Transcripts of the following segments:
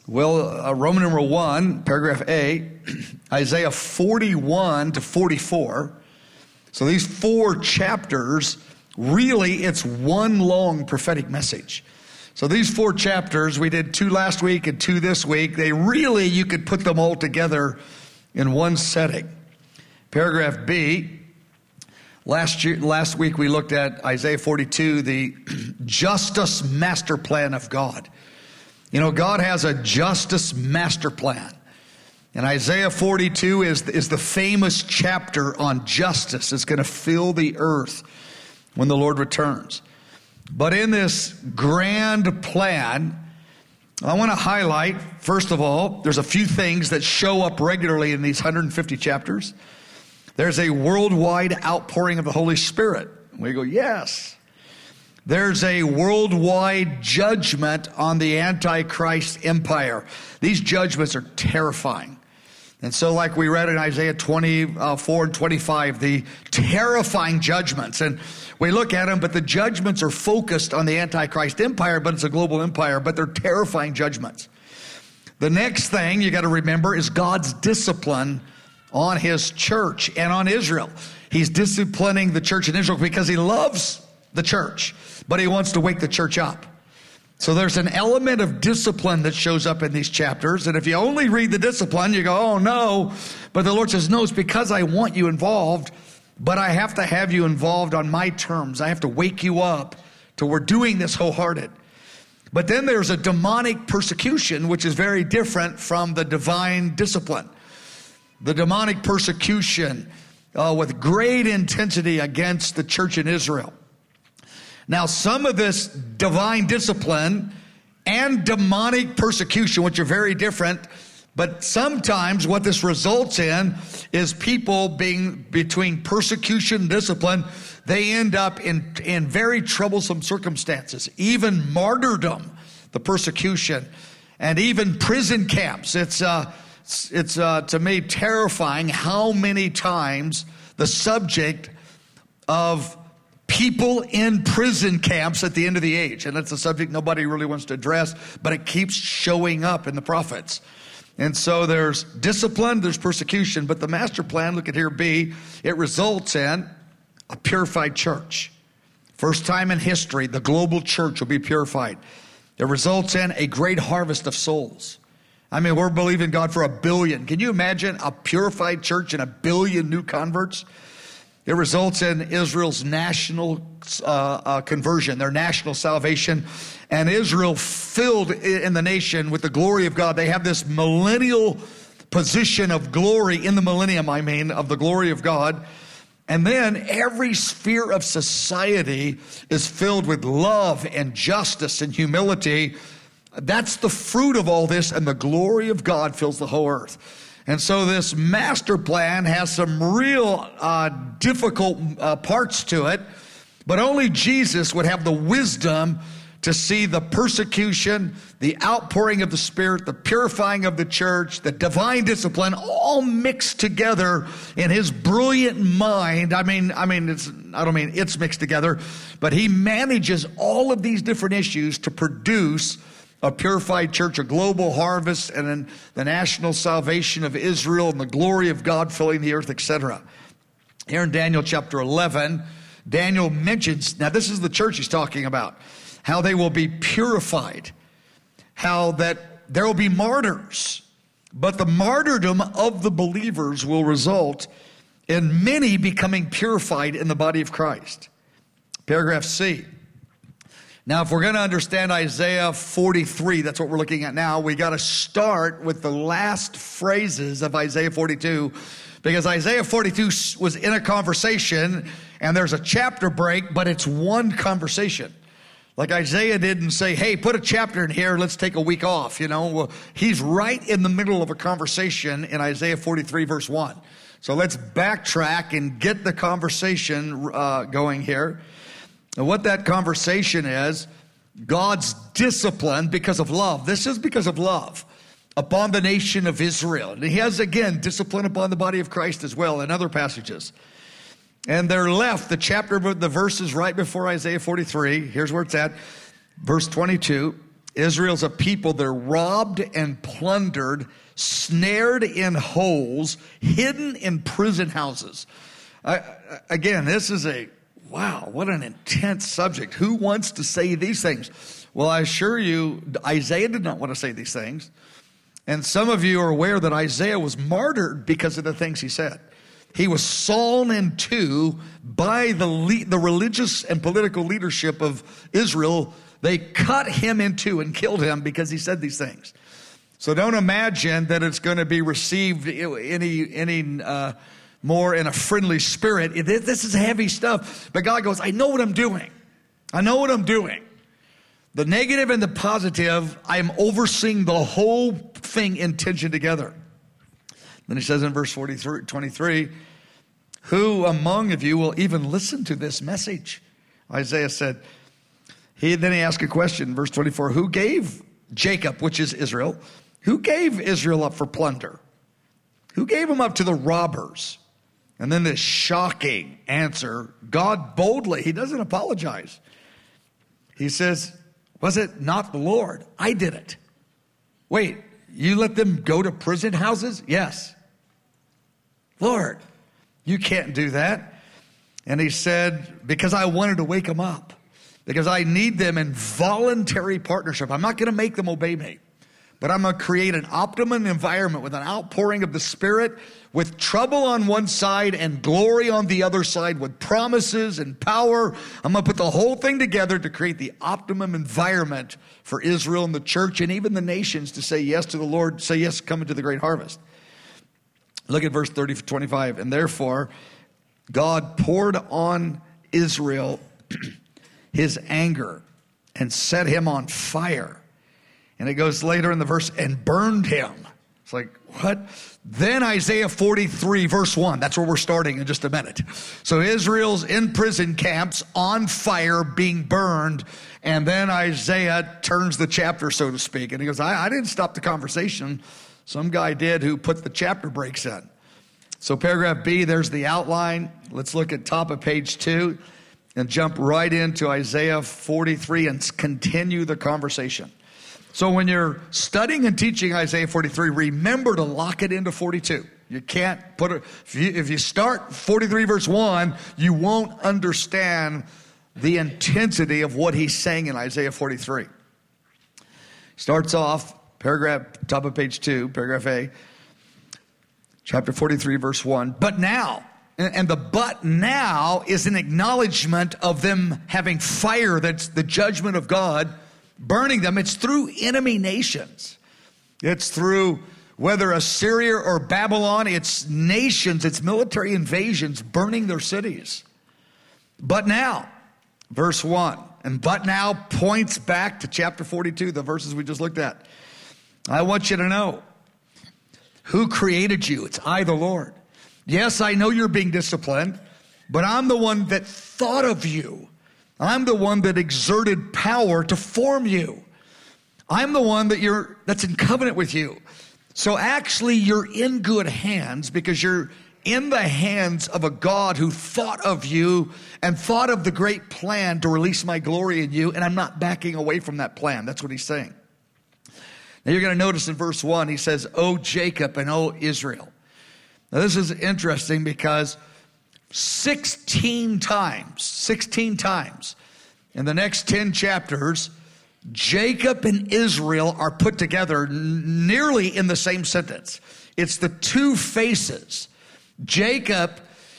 Well, Roman numeral 1, paragraph A, Isaiah 41 to 44. So these 4 chapters, really it's one long prophetic message. So these 4 chapters, we did 2 last week and 2 this week. They really, you could put them all together in one setting. Paragraph B, last week we looked at Isaiah 42, the justice master plan of God. You know, God has a justice master plan. And Isaiah 42 is the famous chapter on justice. It's going to fill the earth when the Lord returns. But in this grand plan, I want to highlight, first of all, there's a few things that show up regularly in these 150 chapters. There's a worldwide outpouring of the Holy Spirit. We go, yes. There's a worldwide judgment on the Antichrist empire. These judgments are terrifying. And so like we read in Isaiah 24 and 25, the terrifying judgments. And we look at them, but the judgments are focused on the Antichrist empire, but it's a global empire, but they're terrifying judgments. The next thing you got to remember is God's discipline on his church and on Israel. He's disciplining the church in Israel because he loves the church, but he wants to wake the church up. So there's an element of discipline that shows up in these chapters. And if you only read the discipline, you go, oh no. But the Lord says, no, it's because I want you involved, but I have to have you involved on my terms. I have to wake you up to we're doing this wholehearted. But then there's a demonic persecution, which is very different from the divine discipline. The demonic persecution with great intensity against the church in Israel. Now, some of this divine discipline and demonic persecution, which are very different, but sometimes what this results in is people being between persecution and discipline, they end up in very troublesome circumstances, even martyrdom, the persecution, and even prison camps. It's to me terrifying how many times the subject of people in prison camps at the end of the age. And that's a subject nobody really wants to address, but it keeps showing up in the prophets. And so there's discipline, there's persecution, but the master plan, look at here B, it results in a purified church. First time in history, the global church will be purified. It results in a great harvest of souls. I mean, we're believing God for 1 billion. Can you imagine a purified church and 1 billion new converts? It results in Israel's national conversion, their national salvation, and Israel filled in the nation with the glory of God. They have this millennial position of glory in the millennium, of the glory of God. And then every sphere of society is filled with love and justice and humility. That's the fruit of all this, and the glory of God fills the whole earth. And so this master plan has some real difficult parts to it, but only Jesus would have the wisdom to see the persecution, the outpouring of the Spirit, the purifying of the church, the divine discipline, all mixed together in his brilliant mind. I don't mean it's mixed together, but he manages all of these different issues to produce a purified church, a global harvest, and then the national salvation of Israel and the glory of God filling the earth, etc. Here in Daniel chapter 11, Daniel mentions, now this is the church he's talking about, how they will be purified, how that there will be martyrs, but the martyrdom of the believers will result in many becoming purified in the body of Christ. Paragraph C. Now, if we're going to understand Isaiah 43, that's what we're looking at now, we got to start with the last phrases of Isaiah 42, because Isaiah 42 was in a conversation, and there's a chapter break, but it's one conversation. Like Isaiah didn't say, hey, put a chapter in here, let's take a week off, Well, he's right in the middle of a conversation in Isaiah 43, verse 1. So let's backtrack and get the conversation going here. And what that conversation is, God's discipline because of love. This is because of love upon the nation of Israel. And he has, again, discipline upon the body of Christ as well in other passages. And they're left, the verses right before Isaiah 43. Here's where it's at. Verse 22. Israel's a people, they're robbed and plundered, snared in holes, hidden in prison houses. Again, this is wow, what an intense subject. Who wants to say these things? Well, I assure you, Isaiah did not want to say these things. And some of you are aware that Isaiah was martyred because of the things he said. He was sawn in two by the religious and political leadership of Israel. They cut him in two and killed him because he said these things. So don't imagine that it's going to be received any more in a friendly spirit. This is heavy stuff. But God goes, I know what I'm doing. I know what I'm doing. The negative and the positive, I'm overseeing the whole thing in tension together. Then he says in verse 23, who among of you will even listen to this message? Isaiah said, then he asked a question, verse 24, who gave Jacob, which is Israel, who gave Israel up for plunder? Who gave him up to the robbers? And then this shocking answer, God boldly, he doesn't apologize. He says, was it not the Lord? I did it. Wait, you let them go to prison houses? Yes. Lord, you can't do that. And he said, because I wanted to wake them up. Because I need them in voluntary partnership. I'm not going to make them obey me. But I'm going to create an optimum environment with an outpouring of the Spirit, with trouble on one side and glory on the other side, with promises and power. I'm going to put the whole thing together to create the optimum environment for Israel and the church and even the nations to say yes to the Lord, say yes, come into the great harvest. Look at verse 25. And therefore, God poured on Israel his anger and set him on fire. And it goes later in the verse, and burned him. It's like, what? Then Isaiah 43, verse 1. That's where we're starting in just a minute. So Israel's in prison camps, on fire, being burned. And then Isaiah turns the chapter, so to speak. And he goes, I didn't stop the conversation. Some guy did who put the chapter breaks in. So paragraph B, there's the outline. Let's look at top of page 2 and jump right into Isaiah 43 and continue the conversation. So when you're studying and teaching Isaiah 43, remember to lock it into 42. You can't put it, if you start 43 verse 1, you won't understand the intensity of what he's saying in Isaiah 43. Starts off, paragraph, top of page 2, paragraph A, chapter 43 verse 1. But now, and the but now is an acknowledgement of them having fire, that's the judgment of God, burning them. It's through enemy nations. It's through whether Assyria or Babylon, it's nations, it's military invasions burning their cities. But now, verse 1, and but now points back to chapter 42, the verses we just looked at. I want you to know who created you. It's I, the Lord. Yes, I know you're being disciplined, but I'm the one that thought of you. I'm the one that exerted power to form you. I'm the one that's in covenant with you. So actually you're in good hands because you're in the hands of a God who thought of you and thought of the great plan to release my glory in you, and I'm not backing away from that plan. That's what he's saying. Now you're going to notice in verse 1, he says, O Jacob and O Israel. Now this is interesting because 16 times in the next 10 chapters, Jacob and Israel are put together nearly in the same sentence. It's the two faces. Jacob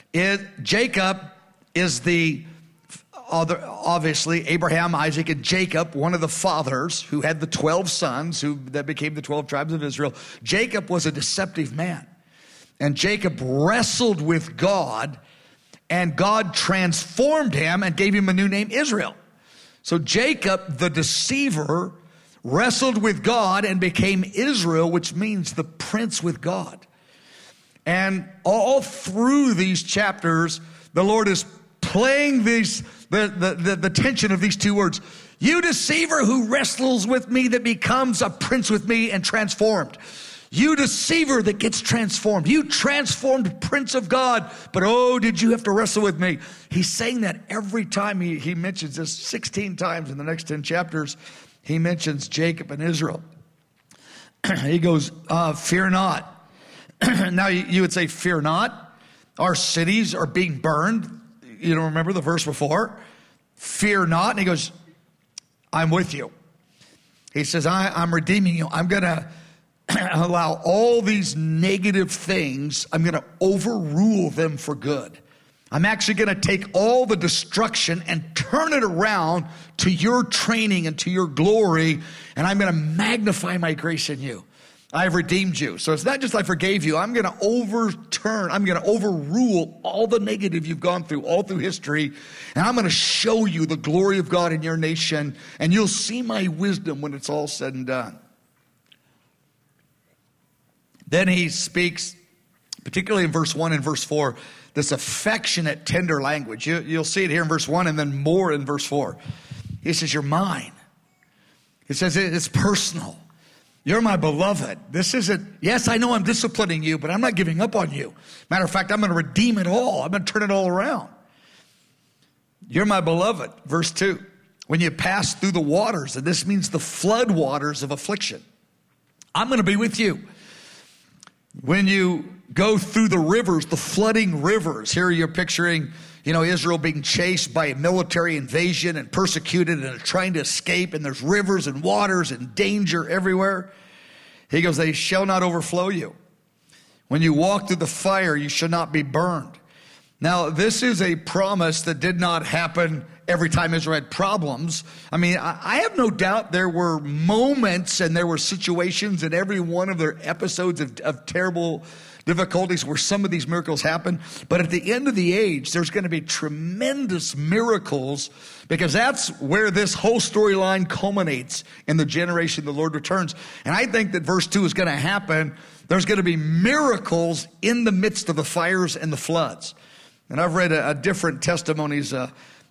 is the other, obviously Abraham, Isaac, and Jacob, one of the fathers who had the 12 sons that became the 12 tribes of Israel. Jacob was a deceptive man. And Jacob wrestled with God, and God transformed him and gave him a new name, Israel. So Jacob, the deceiver, wrestled with God and became Israel, which means the prince with God. And all through these chapters, the Lord is playing the tension of these two words. You deceiver who wrestles with me, that becomes a prince with me and transformed. You deceiver that gets transformed. You transformed prince of God. But oh, did you have to wrestle with me? He's saying that every time he mentions this 16 times in the next 10 chapters. he mentions Jacob and Israel. He goes, fear not. Now you would say, fear not. Our cities are being burned. You don't remember the verse before? Fear not. And he goes, I'm with you. He says, I'm redeeming you. I'm going to allow all these negative things, I'm going to overrule them for good. I'm actually going to take all the destruction and turn it around to your training and to your glory, and I'm going to magnify my grace in you. I've redeemed you. So it's not just I forgave you. I'm going to overrule all the negative you've gone through all through history, and I'm going to show you the glory of God in your nation, and you'll see my wisdom when it's all said and done. Then he speaks, particularly in verse 1 and verse 4, this affectionate, tender language. You'll see it here in verse 1 and then more in verse 4. He says, you're mine. He says it's personal. You're my beloved. This isn't, yes, I know I'm disciplining you, but I'm not giving up on you. Matter of fact, I'm going to redeem it all. I'm going to turn it all around. You're my beloved. Verse 2, when you pass through the waters, and this means the flood waters of affliction, I'm going to be with you. When you go through the rivers, the flooding rivers, here you're picturing, Israel being chased by a military invasion and persecuted and trying to escape, and there's rivers and waters and danger everywhere. He goes, they shall not overflow you. When you walk through the fire, you shall not be burned. Now, this is a promise that did not happen every time Israel had problems. I mean, I have no doubt there were moments and there were situations in every one of their episodes of terrible difficulties where some of these miracles happen. But at the end of the age, there's going to be tremendous miracles, because that's where this whole storyline culminates in the generation the Lord returns. And I think that verse 2 is going to happen. There's going to be miracles in the midst of the fires and the floods. And I've read different testimonies of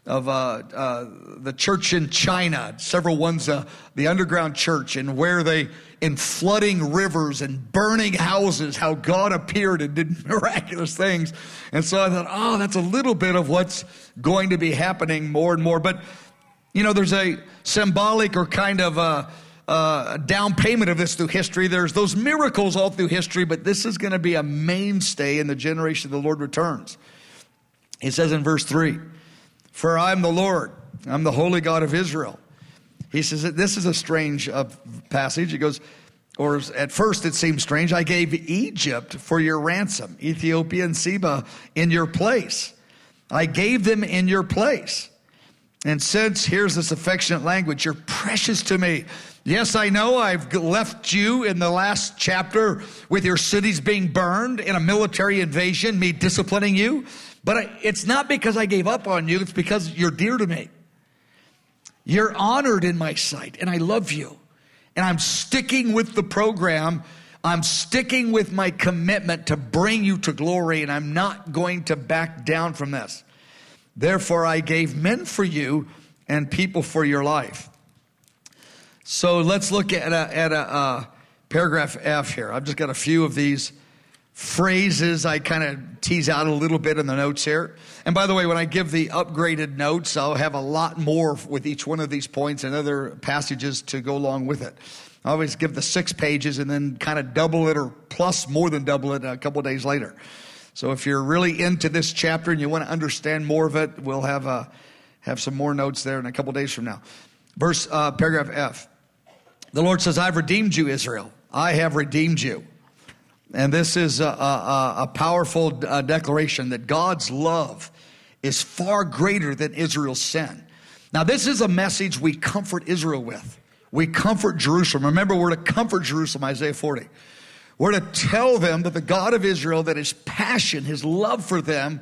the church in China, several ones, the underground church, and where they, in flooding rivers and burning houses, how God appeared and did miraculous things. And so I thought, that's a little bit of what's going to be happening more and more. But, there's a symbolic or kind of a down payment of this through history. There's those miracles all through history, but this is going to be a mainstay in the generation the Lord returns. He says in verse 3, for I am the Lord, I'm the holy God of Israel. He says that this is a strange passage. He goes, or at first it seems strange, I gave Egypt for your ransom, Ethiopia and Seba in your place. I gave them in your place. And since, here's this affectionate language, you're precious to me. Yes, I know I've left you in the last chapter with your cities being burned in a military invasion, me disciplining you. But it's not because I gave up on you. It's because you're dear to me. You're honored in my sight, and I love you. And I'm sticking with the program. I'm sticking with my commitment to bring you to glory, and I'm not going to back down from this. Therefore, I gave men for you and people for your life. So let's look at a paragraph F here. I've just got a few of these phrases I kind of tease out a little bit in the notes here. And by the way, when I give the upgraded notes, I'll have a lot more with each one of these points and other passages to go along with it. I always give the 6 pages and then kind of double it, or plus more than double it, a couple of days later. So if you're really into this chapter and you want to understand more of it, we'll have some more notes there in a couple of days from now. Paragraph F. The Lord says, I've redeemed you, Israel. I have redeemed you. And this is a powerful declaration that God's love is far greater than Israel's sin. Now, this is a message we comfort Israel with. We comfort Jerusalem. Remember, we're to comfort Jerusalem, Isaiah 40. We're to tell them that the God of Israel, that his passion, his love for them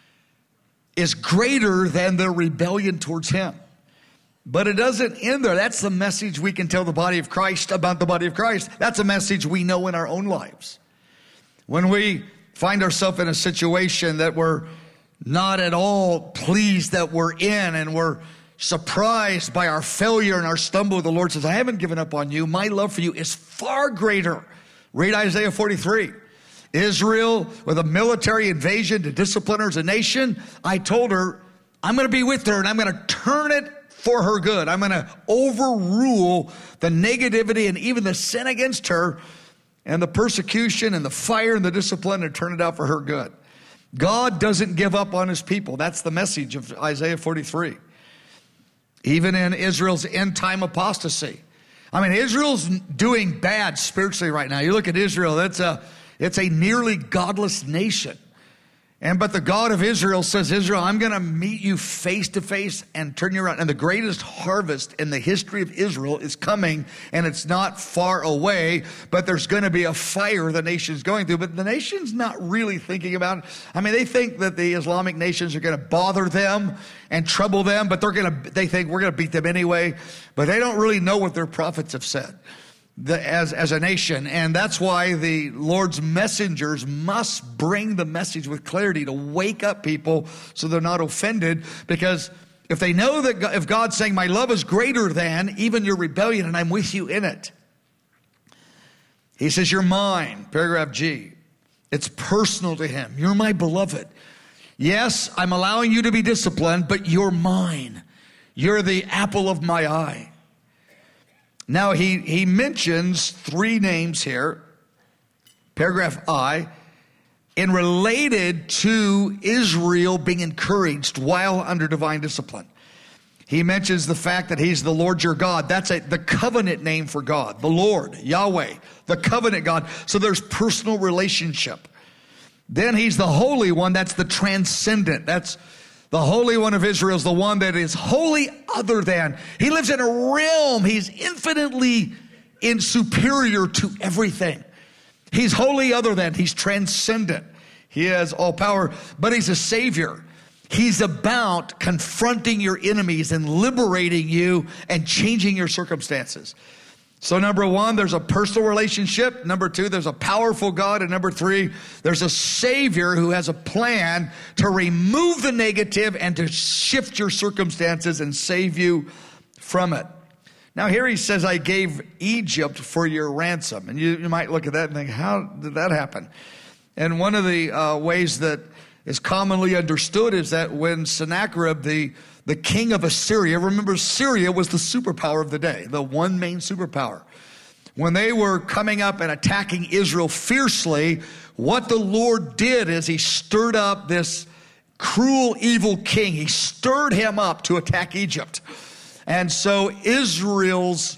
is greater than their rebellion towards him. But it doesn't end there. That's the message we can tell the body of Christ about the body of Christ. That's a message we know in our own lives. When we find ourselves in a situation that we're not at all pleased that we're in, and we're surprised by our failure and our stumble, the Lord says, I haven't given up on you. My love for you is far greater. Read Isaiah 43. Israel, with a military invasion to discipline her as a nation, I told her, I'm going to be with her, and I'm going to turn it for her good. I'm going to overrule the negativity and even the sin against her and the persecution and the fire and the discipline and turn it out for her good. God doesn't give up on his people. That's the message of Isaiah 43. Even in Israel's end time apostasy. I mean, Israel's doing bad spiritually right now. You look at Israel, it's a nearly godless nation. But the God of Israel says, Israel, I'm going to meet you face to face and turn you around. And the greatest harvest in the history of Israel is coming, and it's not far away, but there's going to be a fire the nation's going through. But the nation's not really thinking about it. I mean, they think that the Islamic nations are going to bother them and trouble them, but they think we're going to beat them anyway. But they don't really know what their prophets have said. As a nation. And that's why the Lord's messengers must bring the message with clarity to wake up people so they're not offended. Because if they know that if God's saying, my love is greater than even your rebellion and I'm with you in it. He says, you're mine, paragraph G. It's personal to him. You're my beloved. Yes, I'm allowing you to be disciplined, but you're mine. You're the apple of my eye. Now, he mentions three names here, paragraph I, in related to Israel being encouraged while under divine discipline. He mentions the fact that he's the Lord your God. That's the covenant name for God, the Lord, Yahweh, the covenant God. So there's personal relationship. Then he's the Holy One. That's the transcendent. That's the Holy One of Israel is the one that is wholly other than. He lives in a realm. He's infinitely superior to everything. He's wholly other than. He's transcendent. He has all power, but he's a savior. He's about confronting your enemies and liberating you and changing your circumstances. So number one, there's a personal relationship. Number two, there's a powerful God. And number three, there's a Savior who has a plan to remove the negative and to shift your circumstances and save you from it. Now here he says, I gave Egypt for your ransom. And you might look at that and think, how did that happen? And one of the ways that is commonly understood is that when Sennacherib, the king of Assyria, remember Syria was the superpower of the day, the one main superpower. When they were coming up and attacking Israel fiercely, what the Lord did is he stirred up this cruel, evil king. He stirred him up to attack Egypt. And so Israel's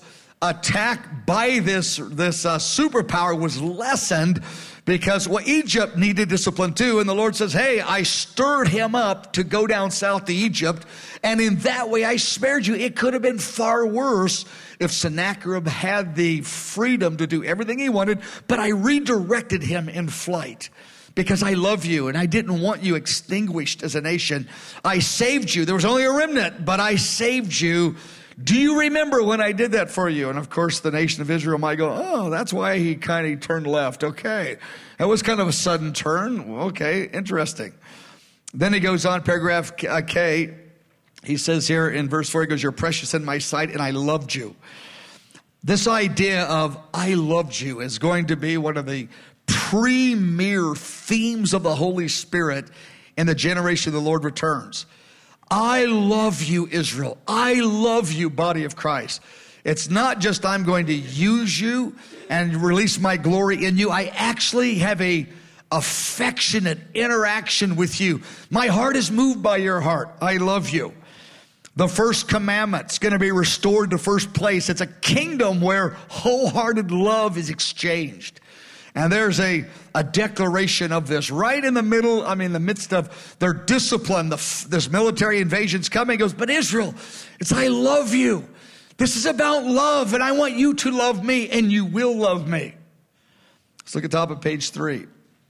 attack by this superpower was lessened because Egypt needed discipline too. And the Lord says, hey, I stirred him up to go down south to Egypt. And in that way, I spared you. It could have been far worse if Sennacherib had the freedom to do everything he wanted. But I redirected him in flight because I love you and I didn't want you extinguished as a nation. I saved you. There was only a remnant, but I saved you. Do you remember when I did that for you? And of course, the nation of Israel might go, oh, that's why he kind of turned left. Okay. That was kind of a sudden turn. Okay, interesting. Then he goes on, paragraph K. He says here in verse 4, he goes, you're precious in my sight and I loved you. This idea of I loved you is going to be one of the premier themes of the Holy Spirit in the generation the Lord returns. I love you, Israel. I love you, body of Christ. It's not just I'm going to use you and release my glory in you. I actually have a affectionate interaction with you. My heart is moved by your heart. I love you. The first commandment's going to be restored to first place. It's a kingdom where wholehearted love is exchanged. And there's a declaration of this right in the middle, the midst of their discipline. This military invasion's coming. He goes, but Israel, it's I love you. This is about love, and I want you to love me, and you will love me. Let's look at top of page 3.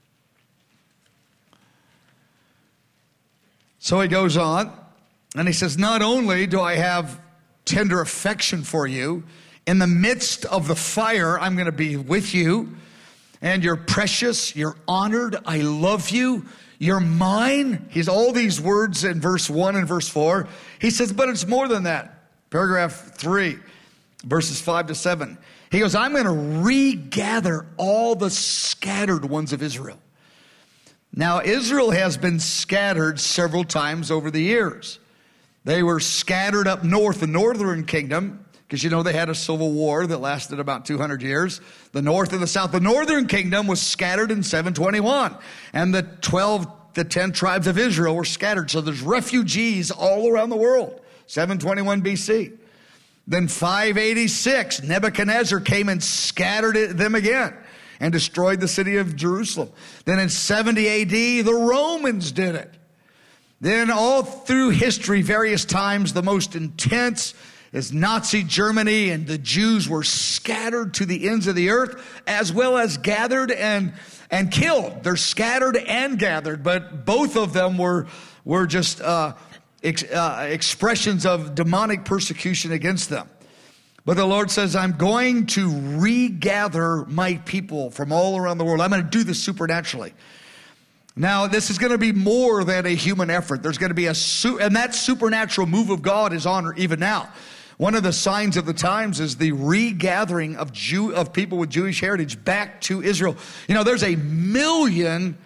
So he goes on, and he says, not only do I have tender affection for you, in the midst of the fire, I'm going to be with you. And you're precious, you're honored, I love you, you're mine. He's all these words in verse 1 and verse 4. He says, but it's more than that. Paragraph 3, verses 5 to 7. He goes, I'm going to regather all the scattered ones of Israel. Now, Israel has been scattered several times over the years. They were scattered up north, the northern kingdom, because they had a civil war that lasted about 200 years. The north and the south. The northern kingdom was scattered in 721. And the 10 tribes of Israel were scattered. So there's refugees all around the world. 721 BC. Then 586, Nebuchadnezzar came and scattered them again and destroyed the city of Jerusalem. Then in 70 AD, the Romans did it. Then all through history, various times, the most intense is Nazi Germany, and the Jews were scattered to the ends of the earth, as well as gathered and killed. They're scattered and gathered, but both of them were just expressions of demonic persecution against them. But the Lord says, I'm going to regather my people from all around the world. I'm going to do this supernaturally. Now, this is going to be more than a human effort. There's going to be and that supernatural move of God is on even now. One of the signs of the times is the regathering of people with Jewish heritage back to Israel. There's 1 million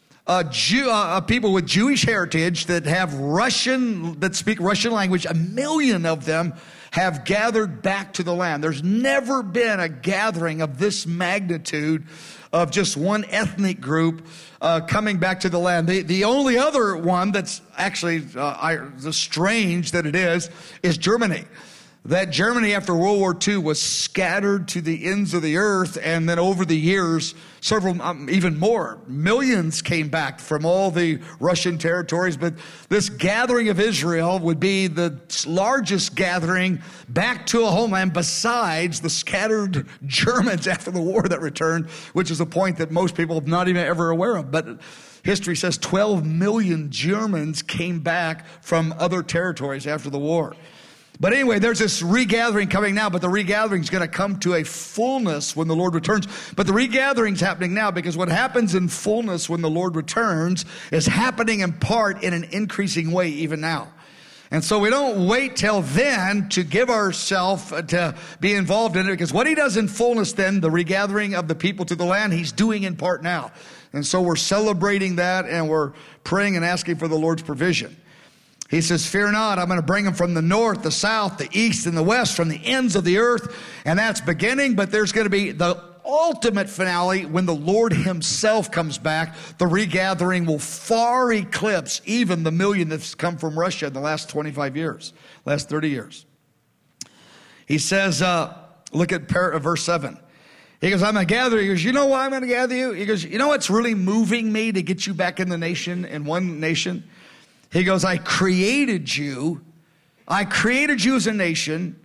people with Jewish heritage that speak Russian language. 1 million of them have gathered back to the land. There's never been a gathering of this magnitude of just one ethnic group coming back to the land. The only other one that's actually strange that it is Germany. That Germany after World War II was scattered to the ends of the earth, and then over the years, several, even more, millions came back from all the Russian territories. But this gathering of Israel would be the largest gathering back to a homeland besides the scattered Germans after the war that returned, which is a point that most people are not even ever aware of. But history says 12 million Germans came back from other territories after the war. But anyway, there's this regathering coming now, but the regathering is going to come to a fullness when the Lord returns. But the regathering is happening now, because what happens in fullness when the Lord returns is happening in part in an increasing way even now. And so we don't wait till then to give ourselves to be involved in it, because what he does in fullness then, the regathering of the people to the land, he's doing in part now. And so we're celebrating that, and we're praying and asking for the Lord's provision. He says, fear not, I'm going to bring them from the north, the south, the east, and the west, from the ends of the earth. And that's beginning, but there's going to be the ultimate finale when the Lord himself comes back. The regathering will far eclipse even the 1 million that's come from Russia in the last 25 years, last 30 years. He says, look at verse 7. He goes, I'm going to gather you. He goes, you know why I'm going to gather you? He goes, you know what's really moving me to get you back in the nation, in one nation? He goes, I created you as a nation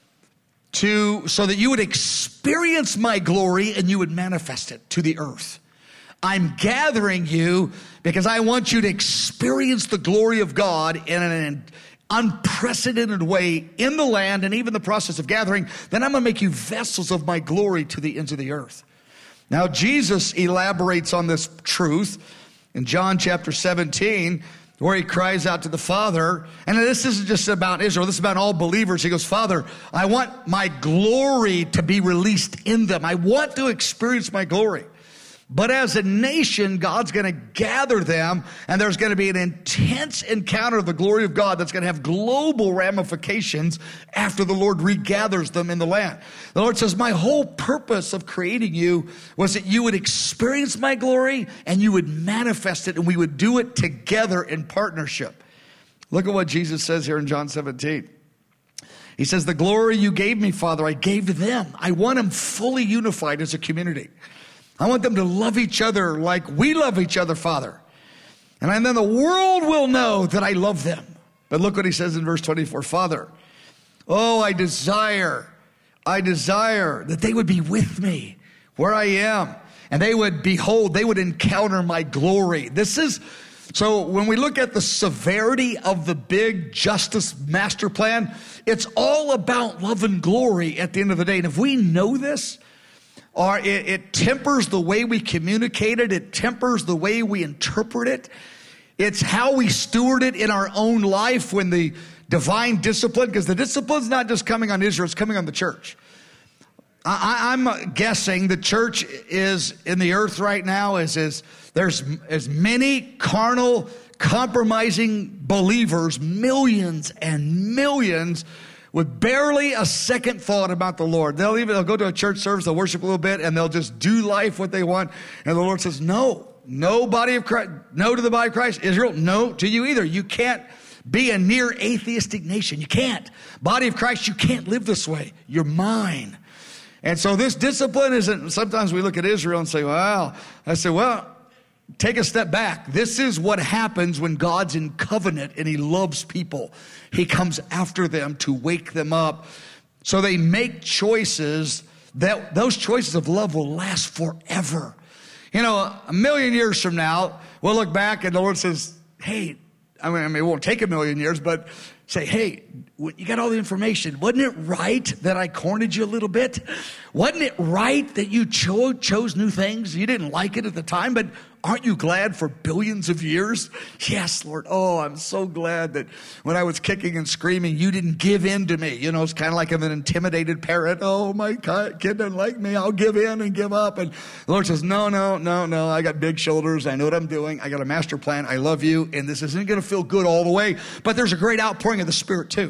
so that you would experience my glory and you would manifest it to the earth. I'm gathering you because I want you to experience the glory of God in an unprecedented way in the land, and even the process of gathering. Then I'm going to make you vessels of my glory to the ends of the earth. Now, Jesus elaborates on this truth in John chapter 17, where he cries out to the Father. And this isn't just about Israel. This is about all believers. He goes, Father, I want my glory to be released in them. I want to experience my glory. But as a nation, God's going to gather them, and there's going to be an intense encounter of the glory of God that's going to have global ramifications after the Lord regathers them in the land. The Lord says, my whole purpose of creating you was that you would experience my glory and you would manifest it, and we would do it together in partnership. Look at what Jesus says here in John 17. He says, the glory you gave me, Father, I gave to them. I want them fully unified as a community. I want them to love each other like we love each other, Father. And then the world will know that I love them. But look what he says in verse 24. Father, oh, I desire that they would be with me where I am. And they would encounter my glory. So when we look at the severity of the big justice master plan, it's all about love and glory at the end of the day. And if we know this, or it tempers the way we communicate it. It tempers the way we interpret it. It's how we steward it in our own life when the divine discipline, because the discipline's not just coming on Israel, it's coming on the church. I'm guessing the church is in the earth right now there's as many carnal compromising believers, millions and millions, with barely a second thought about the Lord. They'll go to a church service, they'll worship a little bit, and they'll just do life what they want. And the Lord says, no body of Christ, no to the body of Christ. Israel, no to you either. You can't be a near atheistic nation. You can't. Body of Christ, you can't live this way. You're mine. And so this discipline isn't, sometimes we look at Israel and say, well, take a step back. This is what happens when God's in covenant and he loves people. He comes after them to wake them up. So they make choices that those choices of love will last forever. You know, 1,000,000 years from now, we'll look back and the Lord says, hey, I mean, it won't take 1,000,000 years, but say, hey, you got all the information. Wasn't it right that I cornered you a little bit? Wasn't it right that you chose new things? You didn't like it at the time, but aren't you glad for billions of years? Yes, Lord. Oh, I'm so glad that when I was kicking and screaming, you didn't give in to me. You know, it's kind of like I'm an intimidated parent. Oh, my kid doesn't like me. I'll give in and give up. And the Lord says, no. I got big shoulders. I know what I'm doing. I got a master plan. I love you. And this isn't going to feel good all the way. But there's a great outpouring of the Spirit too.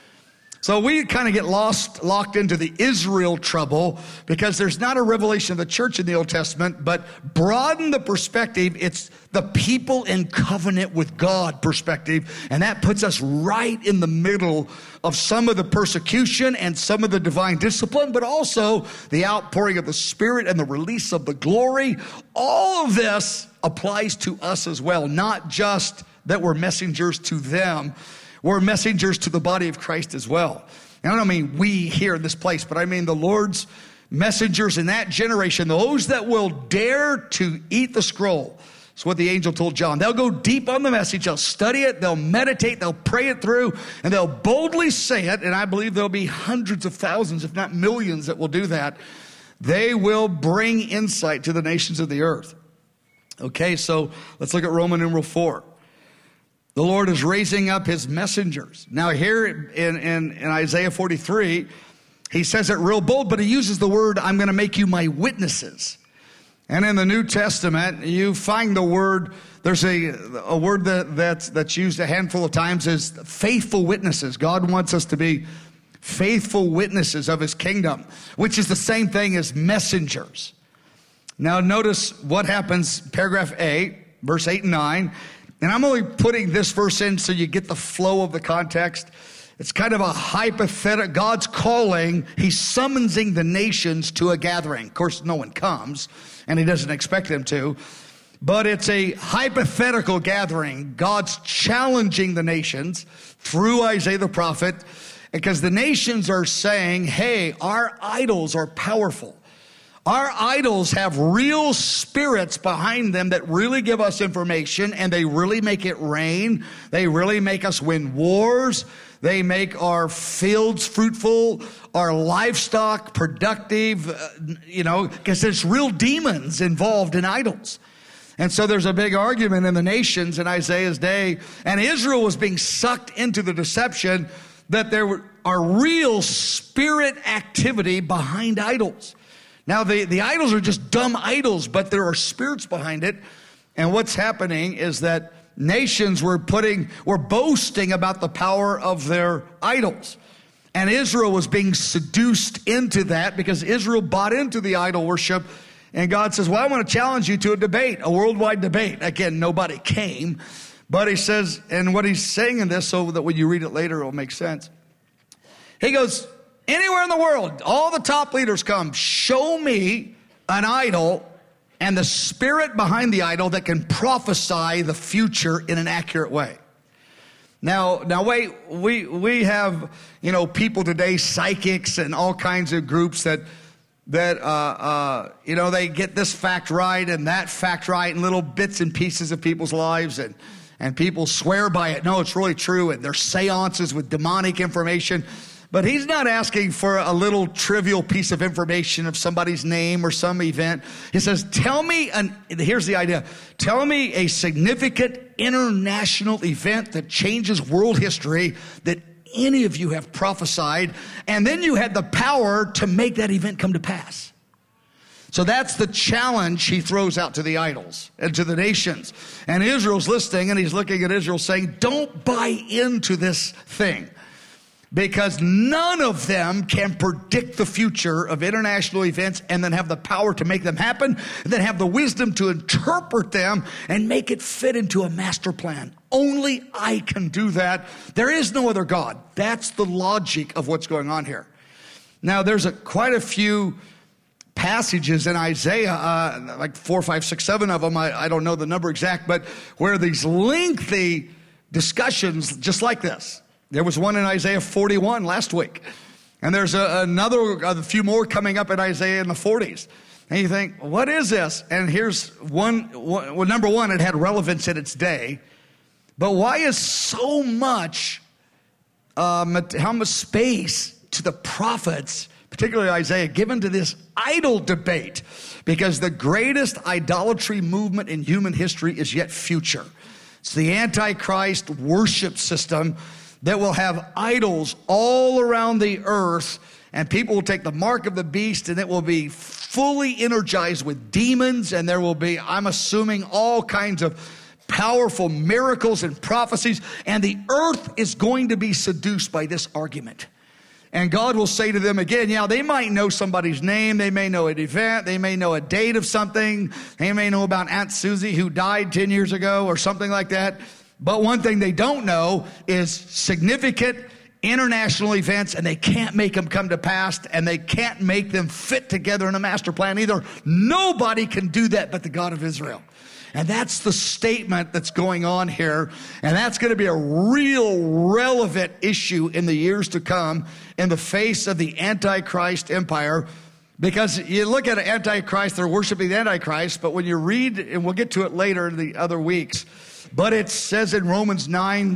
So we kind of get locked into the Israel trouble because there's not a revelation of the church in the Old Testament, but broaden the perspective. It's the people in covenant with God perspective. And that puts us right in the middle of some of the persecution and some of the divine discipline, but also the outpouring of the Spirit and the release of the glory. All of this applies to us as well, not just that we're messengers to them. We're messengers to the body of Christ as well. And I don't mean we here in this place, but I mean the Lord's messengers in that generation, those that will dare to eat the scroll. That's what the angel told John. They'll go deep on the message. They'll study it. They'll meditate. They'll pray it through. And they'll boldly say it. And I believe there'll be hundreds of thousands, if not millions, that will do that. They will bring insight to the nations of the earth. Okay, so let's look at Roman numeral 4. The Lord is raising up his messengers. Now here in Isaiah 43, he says it real bold, but he uses the word, I'm going to make you my witnesses. And in the New Testament, you find the word, there's a word that's used a handful of times as faithful witnesses. God wants us to be faithful witnesses of his kingdom, which is the same thing as messengers. Now notice what happens, paragraph A, verse 8 and 9. And I'm only putting this verse in so you get the flow of the context. It's kind of a hypothetical. God's calling. He's summoning the nations to a gathering. Of course, no one comes, and he doesn't expect them to. But it's a hypothetical gathering. God's challenging the nations through Isaiah the prophet, because the nations are saying, hey, our idols are powerful. Our idols have real spirits behind them that really give us information, and they really make it rain. They really make us win wars. They make our fields fruitful, our livestock productive, because there's real demons involved in idols. And so there's a big argument in the nations in Isaiah's day, and Israel was being sucked into the deception that there are real spirit activity behind idols. Now, the idols are just dumb idols, but there are spirits behind it. And what's happening is that nations were boasting about the power of their idols. And Israel was being seduced into that because Israel bought into the idol worship. And God says, well, I want to challenge you to a debate, a worldwide debate. Again, nobody came. But he says, and what he's saying in this, so that when you read it later, it'll make sense. He goes, anywhere in the world, all the top leaders come, show me an idol and the spirit behind the idol that can prophesy the future in an accurate way. Now wait, we have, people today, psychics and all kinds of groups that they get this fact right and that fact right in little bits and pieces of people's lives, and people swear by it. No, it's really true. And there's seances with demonic information. But he's not asking for a little trivial piece of information of somebody's name or some event. He says, here's the idea. Tell me a significant international event that changes world history that any of you have prophesied, and then you had the power to make that event come to pass. So that's the challenge he throws out to the idols and to the nations. And Israel's listening, and he's looking at Israel saying, don't buy into this thing, because none of them can predict the future of international events and then have the power to make them happen, and then have the wisdom to interpret them and make it fit into a master plan. Only I can do that. There is no other God. That's the logic of what's going on here. Now, there's quite a few passages in Isaiah, like 4, 5, 6, 7 of them, I don't know the number exact, but where these lengthy discussions just like this. There was one in Isaiah 41 last week, and there's a few more coming up in Isaiah in the 40s. And you think, what is this? And here's one, well, number one, it had relevance in its day, but why is so much, how much space to the prophets, particularly Isaiah, given to this idol debate? Because the greatest idolatry movement in human history is yet future. It's the Antichrist worship system that will have idols all around the earth, and people will take the mark of the beast, and it will be fully energized with demons, and there will be, I'm assuming, all kinds of powerful miracles and prophecies, and the earth is going to be seduced by this argument. And God will say to them again, yeah, they might know somebody's name, they may know an event, they may know a date of something, they may know about Aunt Susie who died 10 years ago or something like that. But one thing they don't know is significant international events, and they can't make them come to pass, and they can't make them fit together in a master plan either. Nobody can do that but the God of Israel. And that's the statement that's going on here. And that's going to be a real relevant issue in the years to come in the face of the Antichrist empire. Because you look at Antichrist, they're worshiping the Antichrist, but when you read, and we'll get to it later in the other weeks, but it says in Revelation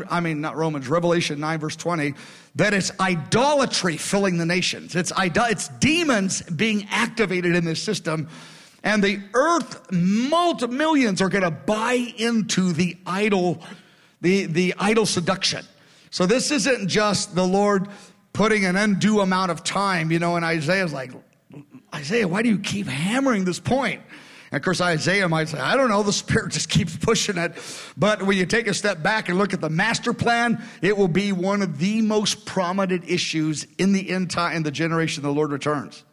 9 verse 20, that it's idolatry filling the nations. It's demons being activated in this system. And the earth, millions are going to buy into the idol, the idol seduction. So this isn't just the Lord putting an undue amount of time, and Isaiah's like, Isaiah, why do you keep hammering this point? And of course, Isaiah might say, I don't know, the Spirit just keeps pushing it. But when you take a step back and look at the master plan, it will be one of the most prominent issues in the end time, in the generation the Lord returns.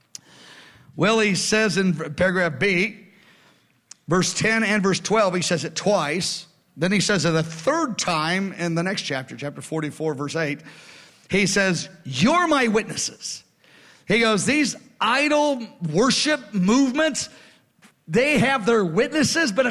Well, he says in paragraph B, verse 10 and verse 12, he says it twice. Then he says it a third time in the next chapter, chapter 44, verse 8. He says, you're my witnesses. He goes, these idol worship movements, they have their witnesses, but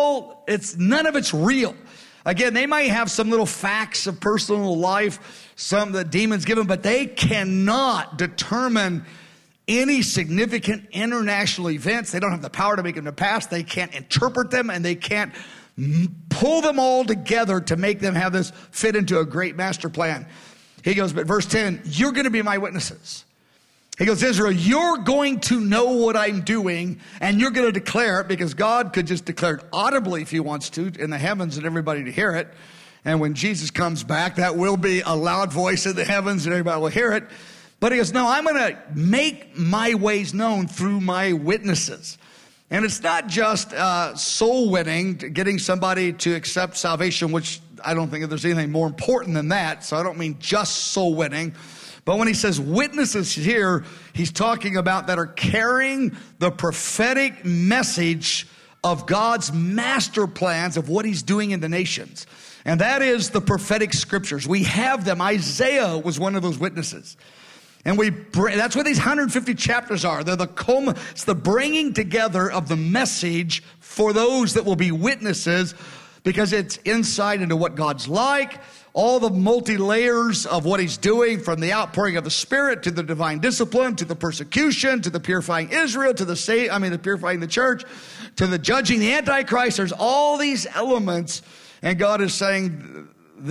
none of it's real. Again, they might have some little facts of personal life, some that demons give them, but they cannot determine any significant international events. They don't have the power to make them to pass. They can't interpret them, and they can't pull them all together to make them have this fit into a great master plan. He goes, but verse 10, you're going to be my witnesses. He goes, Israel, you're going to know what I'm doing, and you're going to declare it, because God could just declare it audibly if he wants to in the heavens and everybody to hear it. And when Jesus comes back, that will be a loud voice in the heavens and everybody will hear it. But he goes, no, I'm going to make my ways known through my witnesses. And it's not just soul winning, getting somebody to accept salvation, which I don't think there's anything more important than that. So I don't mean just soul winning. But when he says witnesses here, he's talking about that are carrying the prophetic message of God's master plans of what he's doing in the nations. And that is the prophetic scriptures. We have them. Isaiah was one of those witnesses. And that's what these 150 chapters are. They're it's the bringing together of the message for those that will be witnesses, because it's insight into what God's like, all the multi-layers of what he's doing, from the outpouring of the Spirit to the divine discipline, to the persecution, to the purifying Israel, to the purifying the church, to the judging the Antichrist. There's all these elements, and God is saying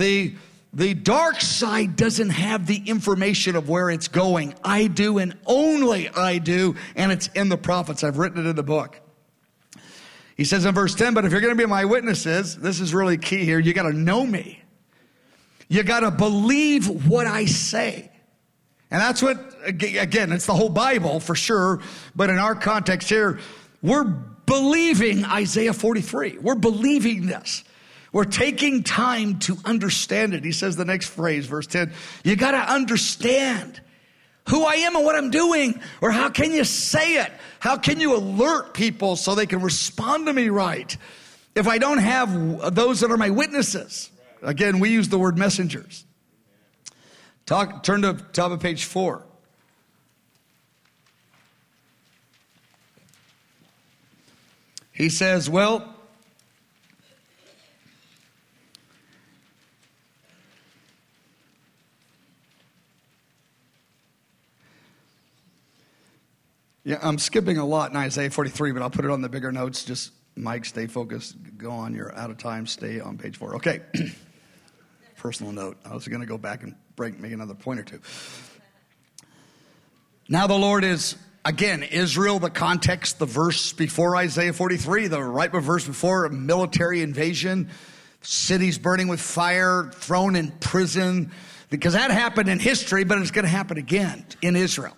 the dark side doesn't have the information of where it's going. I do, and only I do, and it's in the prophets. I've written it in the book. He says in verse 10, but if you're going to be my witnesses, this is really key here, you got to know me. You got to believe what I say. And that's what, again, it's the whole Bible for sure, but in our context here, we're believing Isaiah 43. We're believing this. We're taking time to understand it. He says the next phrase, verse 10, you got to understand who I am and what I'm doing. Or how can you say it? How can you alert people so they can respond to me right if I don't have those that are my witnesses? Again, we use the word messengers. Turn to top of page 4. He says, well, yeah, I'm skipping a lot in Isaiah 43, but I'll put it on the bigger notes. Just, Mike, stay focused. Go on. You're out of time. Stay on page 4. Okay. Personal note. I was going to go back and make another point or two. Now the Lord is, again, Israel, the context, the verse before Isaiah 43, the right verse before, a military invasion, cities burning with fire, thrown in prison, because that happened in history, but it's going to happen again in Israel.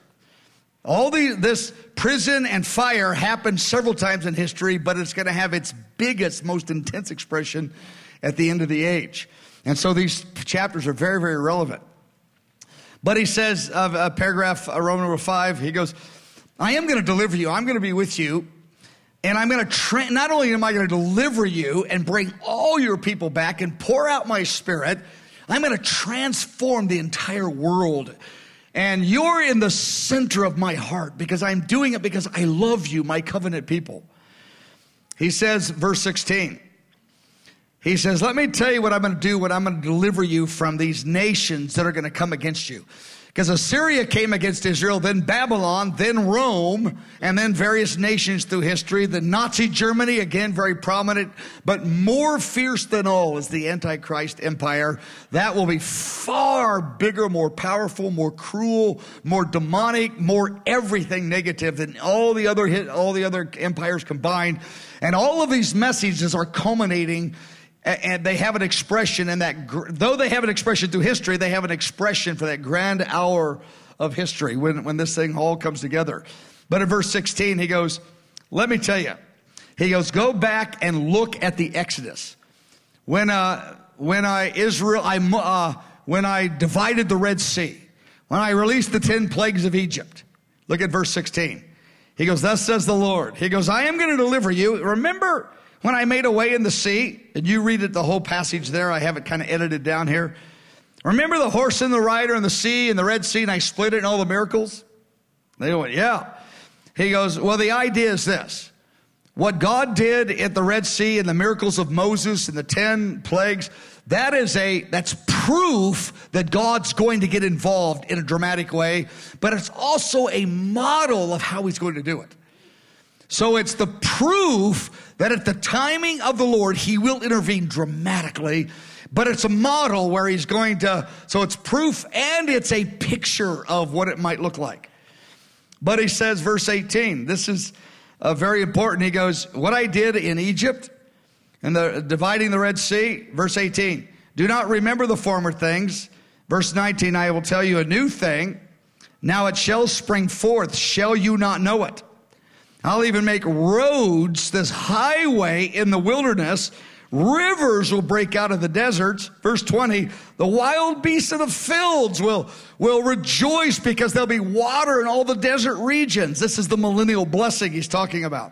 This prison and fire happened several times in history, but it's going to have its biggest, most intense expression at the end of the age. And so these chapters are very, very relevant. But he says, paragraph Roman number 5, he goes, I am going to deliver you. I'm going to be with you. And I'm going to, not only am I going to deliver you and bring all your people back and pour out my Spirit, I'm going to transform the entire world. And you're in the center of my heart because I'm doing it because I love you, my covenant people. He says, verse 16, he says, let me tell you what I'm going to do when I'm going to deliver you from these nations that are going to come against you. Because Assyria came against Israel, then Babylon, then Rome, and then various nations through history. The Nazi Germany, again, very prominent, but more fierce than all is the Antichrist empire. That will be far bigger, more powerful, more cruel, more demonic, more everything negative than all the other empires combined. And all of these messages are culminating. And they have an expression in that, though they have an expression through history, they have an expression for that grand hour of history when this thing all comes together. But in verse 16, he goes, let me tell you. He goes, go back and look at the Exodus. When I divided the Red Sea, when I released the 10 plagues of Egypt. Look at verse 16. He goes, thus says the Lord. He goes, I am going to deliver you. Remember when I made a way in the sea, and you read it, the whole passage there, I have it kind of edited down here. Remember the horse and the rider and the sea and the Red Sea, and I split it and all the miracles? They went, yeah. He goes, well, the idea is this. What God did at the Red Sea and the miracles of Moses and the 10 plagues, that's proof that God's going to get involved in a dramatic way, but it's also a model of how he's going to do it. So it's the proof that at the timing of the Lord, he will intervene dramatically, but it's a model where he's going to, so it's proof and it's a picture of what it might look like. But he says, verse 18, this is very important. He goes, what I did in Egypt and dividing the Red Sea, verse 18, do not remember the former things. Verse 19, I will tell you a new thing. Now it shall spring forth. Shall you not know it? I'll even make roads, this highway in the wilderness. Rivers will break out of the deserts. Verse 20, the wild beasts of the fields will rejoice because there'll be water in all the desert regions. This is the millennial blessing he's talking about.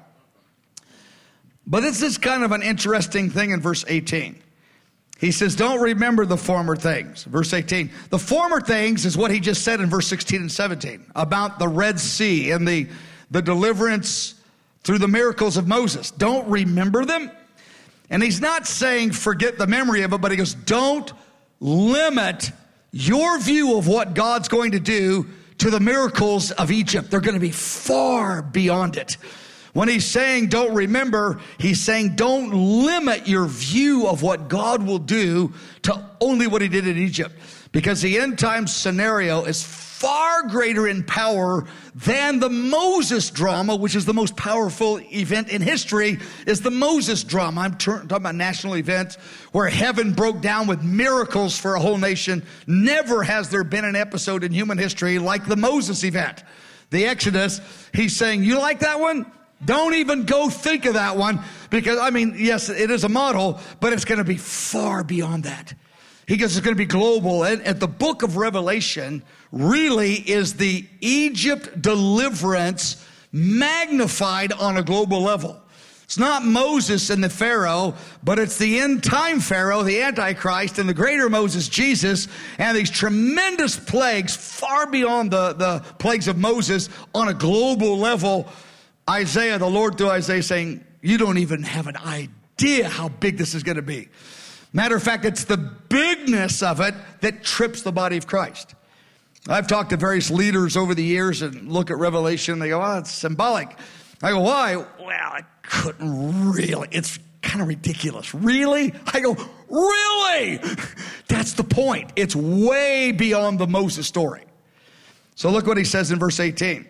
But this is kind of an interesting thing in verse 18. He says, don't remember the former things. Verse 18. The former things is what he just said in verse 16 and 17 about the Red Sea and the deliverance through the miracles of Moses. Don't remember them. And he's not saying forget the memory of it, but he goes, don't limit your view of what God's going to do to the miracles of Egypt. They're going to be far beyond it. When he's saying don't remember, he's saying don't limit your view of what God will do to only what he did in Egypt. Because the end time scenario is far far greater in power than the Moses drama, which is the most powerful event in history, is the Moses drama. I'm talking about national events where heaven broke down with miracles for a whole nation. Never has there been an episode in human history like the Moses event. The Exodus, he's saying, you like that one? Don't even go think of that one, because, I mean, yes, it is a model, but it's going to be far beyond that. He goes, it's going to be global. And the book of Revelation really is the Egypt deliverance magnified on a global level. It's not Moses and the Pharaoh, but it's the end time Pharaoh, the Antichrist, and the greater Moses, Jesus, and these tremendous plagues far beyond the plagues of Moses on a global level. Isaiah, the Lord through Isaiah saying, you don't even have an idea how big this is going to be. Matter of fact, it's the bigness of it that trips the body of Christ. I've talked to various leaders over the years and look at Revelation. They go, oh, it's symbolic. I go, why? Well, I couldn't really. It's kind of ridiculous. Really? I go, really? That's the point. It's way beyond the Moses story. So look what he says in verse 18.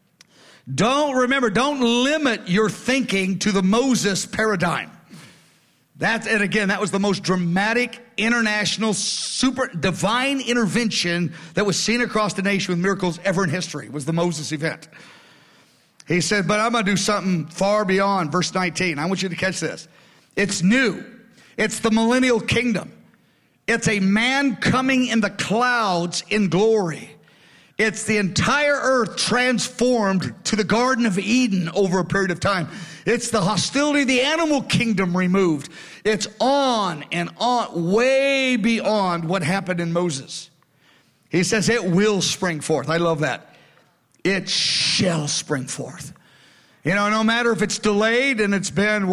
Don't limit your thinking to the Moses paradigm. And again, that was the most dramatic, international, super divine intervention that was seen across the nation with miracles ever in history, was the Moses event. He said, but I'm going to do something far beyond. Verse 19, I want you to catch this. It's new. It's the millennial kingdom. It's a man coming in the clouds in glory. It's the entire earth transformed to the Garden of Eden over a period of time. It's the hostility of the animal kingdom removed. It's on and on, way beyond what happened in Moses. He says it will spring forth. I love that. It shall spring forth. You know, no matter if it's delayed, and it's been,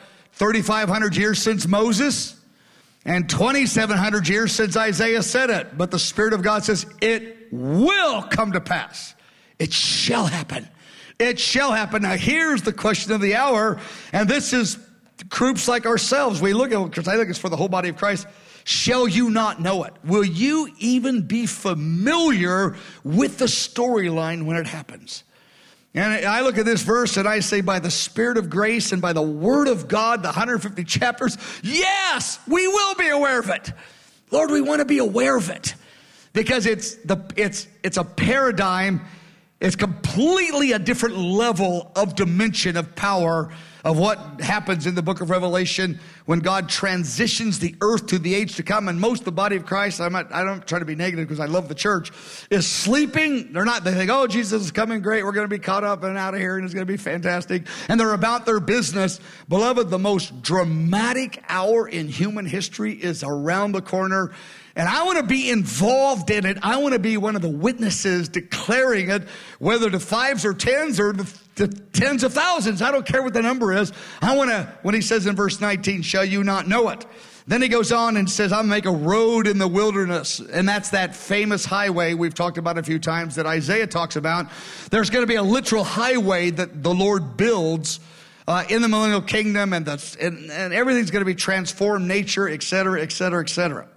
3,500 years since Moses and 2,700 years since Isaiah said it. But the Spirit of God says it will come to pass. It shall happen. It shall happen. Now, here's the question of the hour, and this is groups like ourselves. We look at it, because I think it's for the whole body of Christ. Shall you not know it? Will you even be familiar with the storyline when it happens? And I look at this verse and I say, by the Spirit of grace and by the Word of God, the 150 chapters, yes, we will be aware of it. Lord, we want to be aware of it. Because it's a paradigm. It's completely a different level of dimension of power of what happens in the book of Revelation when God transitions the earth to the age to come. And most of the body of Christ, I don't try to be negative because I love the church, is sleeping. They think, oh, Jesus is coming, great. We're going to be caught up and out of here and it's going to be fantastic. And they're about their business. Beloved, the most dramatic hour in human history is around the corner. And I want to be involved in it. I want to be one of the witnesses declaring it, whether the fives or tens or the tens of thousands. I don't care what the number is. I want to, when he says in verse 19, shall you not know it? Then he goes on and says, I'll make a road in the wilderness. And that's that famous highway we've talked about a few times that Isaiah talks about. There's going to be a literal highway that the Lord builds in the millennial kingdom, and everything's going to be transformed, nature, et cetera, et cetera, et cetera.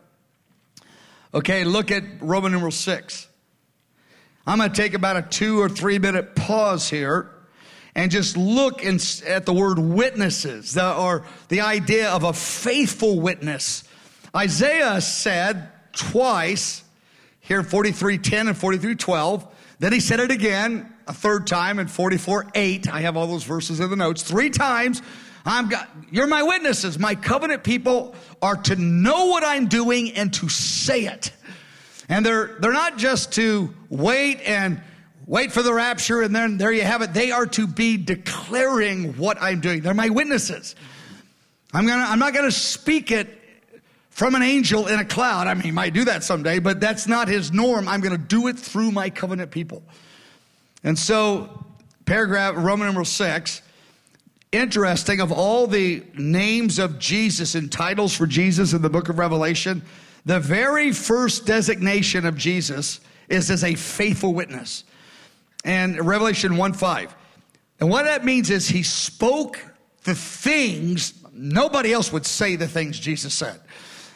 Okay, look at Roman numeral 6. I'm going to take about a 2 or 3 minute pause here and just look at the word witnesses, or the idea of a faithful witness. Isaiah said twice here in 43:10 and 43:12. Then he said it again a third time in 44:8. I have all those verses in the notes. 3 times. You're my witnesses. My covenant people are to know what I'm doing and to say it. And they're not just to wait for the rapture and then there you have it. They are to be declaring what I'm doing. They're my witnesses. I'm not going to speak it from an angel in a cloud. I mean, he might do that someday, but that's not his norm. I'm going to do it through my covenant people. And so, paragraph Roman numeral 6. Interesting, of all the names of Jesus and titles for Jesus in the book of Revelation, the very first designation of Jesus is as a faithful witness. And Revelation 1:5. And what that means is he spoke the things, nobody else would say the things Jesus said.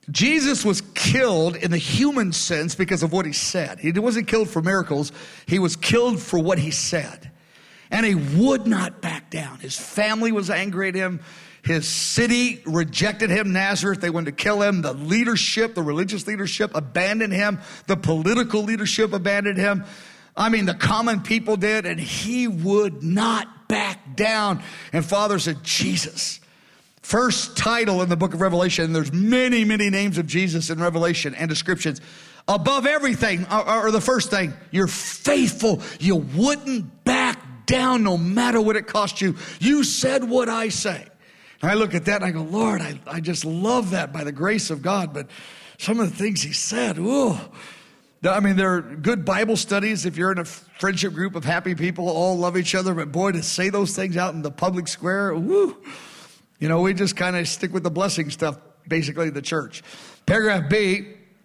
Jesus was killed in the human sense because of what he said. He wasn't killed for miracles. He was killed for what he said. And he would not back down. His family was angry at him. His city rejected him, Nazareth. They wanted to kill him. The leadership, the religious leadership abandoned him. The political leadership abandoned him. I mean, the common people did, and he would not back down. And Father said, Jesus. First title in the book of Revelation, there's many, many names of Jesus in Revelation and descriptions. Above everything, or the first thing, you're faithful. You wouldn't back down no matter what it cost you. You said what I say. And I look at that and I go, Lord, I just love that by the grace of God. But some of the things he said, ooh. I mean, there are good Bible studies if you're in a friendship group of happy people, all love each other. But boy, to say those things out in the public square, woo. You know, we just kind of stick with the blessing stuff, basically, the church. Paragraph B,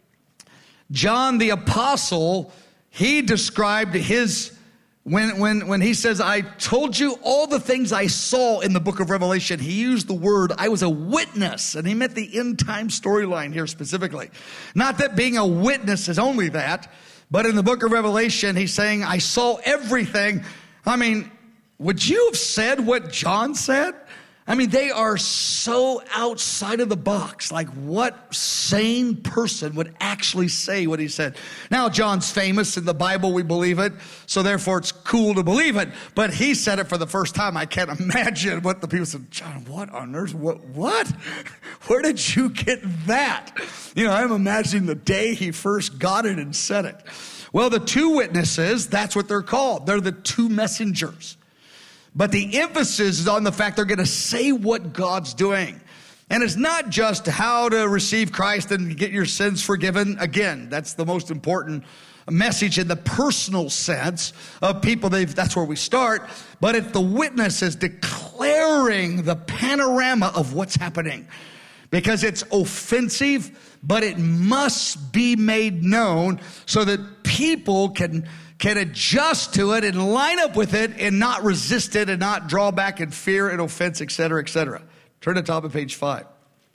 John the Apostle, he described his, when he says, I told you all the things I saw in the book of Revelation, he used the word, I was a witness, and he meant the end time storyline here specifically. Not that being a witness is only that, but in the book of Revelation, he's saying, I saw everything. I mean, would you have said what John said? I mean, they are so outside of the box. Like, what sane person would actually say what he said? Now, John's famous in the Bible. We believe it. So, therefore, it's cool to believe it. But he said it for the first time. I can't imagine what the people said. John, what on earth? What? Where did you get that? You know, I'm imagining the day he first got it and said it. Well, the two witnesses, that's what they're called. They're the two messengers. But the emphasis is on the fact they're going to say what God's doing. And it's not just how to receive Christ and get your sins forgiven. Again, that's the most important message in the personal sense of people. That's where we start. But it's the witnesses declaring the panorama of what's happening. Because it's offensive, but it must be made known so that people can adjust to it and line up with it and not resist it and not draw back in fear and offense, etc., etc. Turn to the top of page 5.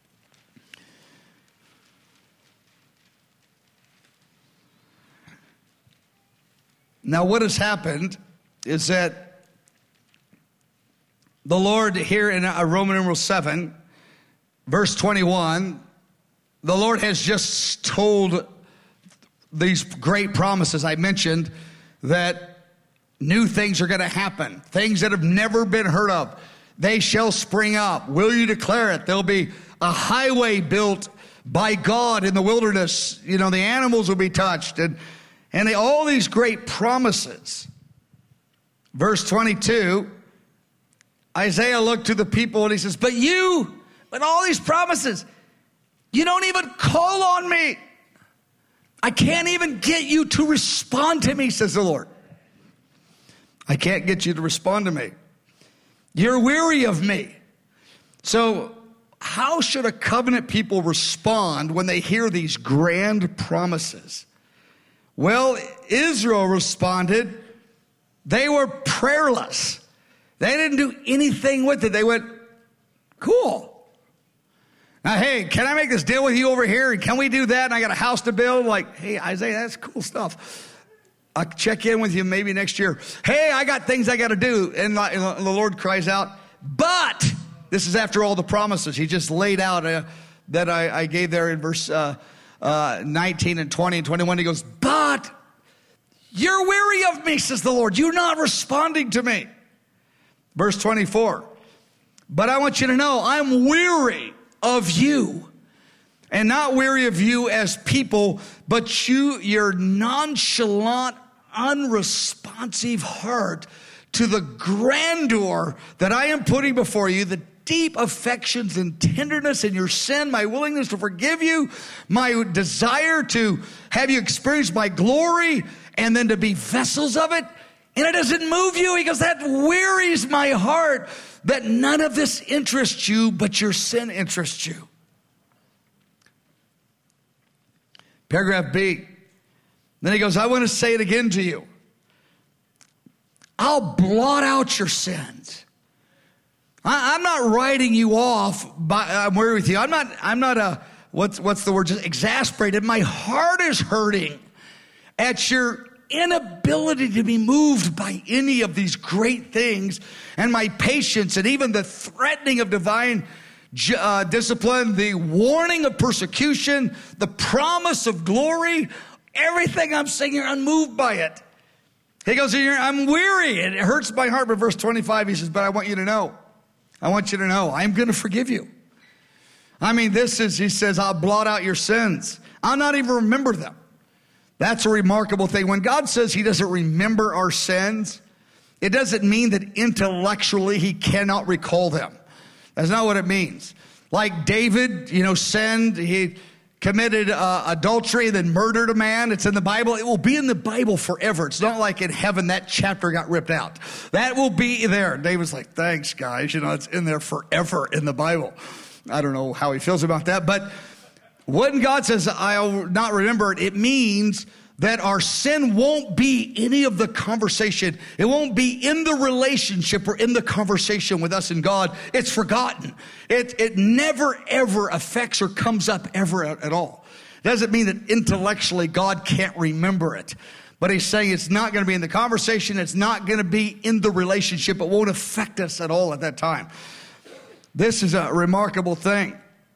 Now, what has happened is that the Lord here in Roman numeral 7, verse 21, the Lord has just told these great promises I mentioned, that new things are going to happen. Things that have never been heard of. They shall spring up. Will you declare it? There'll be a highway built by God in the wilderness. You know, the animals will be touched. And all these great promises. Verse 22, Isaiah looked to the people and he says, but all these promises, you don't even call on me. I can't even get you to respond to me, says the Lord. I can't get you to respond to me. You're weary of me. So how should a covenant people respond when they hear these grand promises? Well, Israel responded. They were prayerless. They didn't do anything with it. They went, cool. Now, hey, can I make this deal with you over here? And can we do that? And I got a house to build. Like, hey, Isaiah, that's cool stuff. I'll check in with you maybe next year. Hey, I got things I got to do. And the Lord cries out, but this is after all the promises he just laid out that I gave there in verse 19 and 20 and 21. He goes, but you're weary of me, says the Lord. You're not responding to me. Verse 24, but I want you to know I'm weary of you, and not weary of you as people, but your nonchalant, unresponsive heart to the grandeur that I am putting before you, the deep affections and tenderness in your sin, my willingness to forgive you, my desire to have you experience my glory, and then to be vessels of it, and it doesn't move you. He goes, that wearies my heart, that none of this interests you, but your sin interests you. Paragraph B. Then he goes, I want to say it again to you. I'll blot out your sins. I'm not writing you off. I'm weary with you. I'm not what's the word? Just exasperated. My heart is hurting at your inability to be moved by any of these great things, and my patience, and even the threatening of divine discipline, the warning of persecution, the promise of glory, everything I'm saying, you're unmoved by it. He goes, I'm weary, and it hurts my heart. But verse 25, he says, but I want you to know, I'm going to forgive you. I mean, he says, I'll blot out your sins. I'll not even remember them. That's a remarkable thing. When God says he doesn't remember our sins, it doesn't mean that intellectually he cannot recall them. That's not what it means. Like David, sinned, he committed adultery, then murdered a man. It's in the Bible. It will be in the Bible forever. It's not like in heaven that chapter got ripped out. That will be there. David's like, thanks, guys. It's in there forever in the Bible. I don't know how he feels about that, but when God says, I'll not remember it, it means that our sin won't be any of the conversation. It won't be in the relationship or in the conversation with us and God. It's forgotten. It never, ever affects or comes up ever at all. It doesn't mean that intellectually God can't remember it. But he's saying it's not going to be in the conversation. It's not going to be in the relationship. It won't affect us at all at that time. This is a remarkable thing.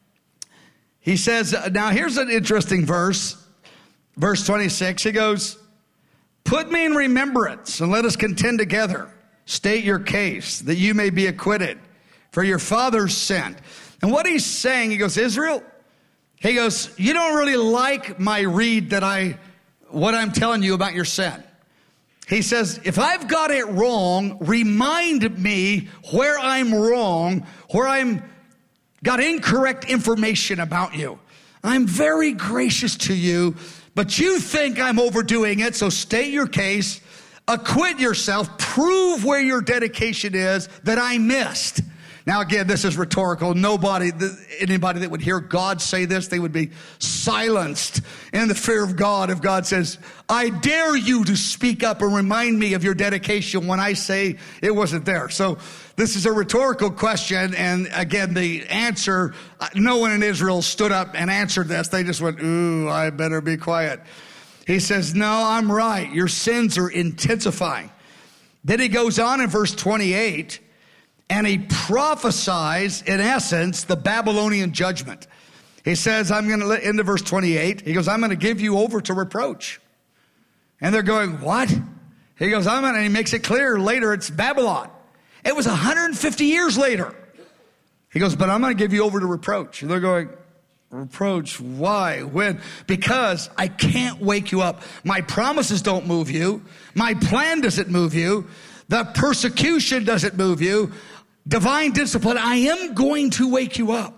He says, now here's an interesting verse. Verse 26, he goes, put me in remembrance and let us contend together. State your case that you may be acquitted, for your fathers sinned. And what he's saying, he goes, Israel, he goes, you don't really like my read what I'm telling you about your sin. He says, if I've got it wrong, remind me where I'm wrong, where I'm got incorrect information about you. I'm very gracious to you, but you think I'm overdoing it, so state your case, acquit yourself, prove where your dedication is that I missed. Now again, this is rhetorical. Anybody that would hear God say this, they would be silenced in the fear of God if God says, I dare you to speak up and remind me of your dedication when I say it wasn't there. So this is a rhetorical question, and again, the answer, no one in Israel stood up and answered this. They just went, ooh, I better be quiet. He says, no, I'm right. Your sins are intensifying. Then he goes on in verse 28, and he prophesies, in essence, the Babylonian judgment. He says, into verse 28, he goes, I'm going to give you over to reproach. And they're going, what? He goes, and he makes it clear later, it's Babylon. It was 150 years later. He goes, but I'm going to give you over to reproach. And they're going, reproach? Why? When? Because I can't wake you up. My promises don't move you. My plan doesn't move you. The persecution doesn't move you. Divine discipline, I am going to wake you up.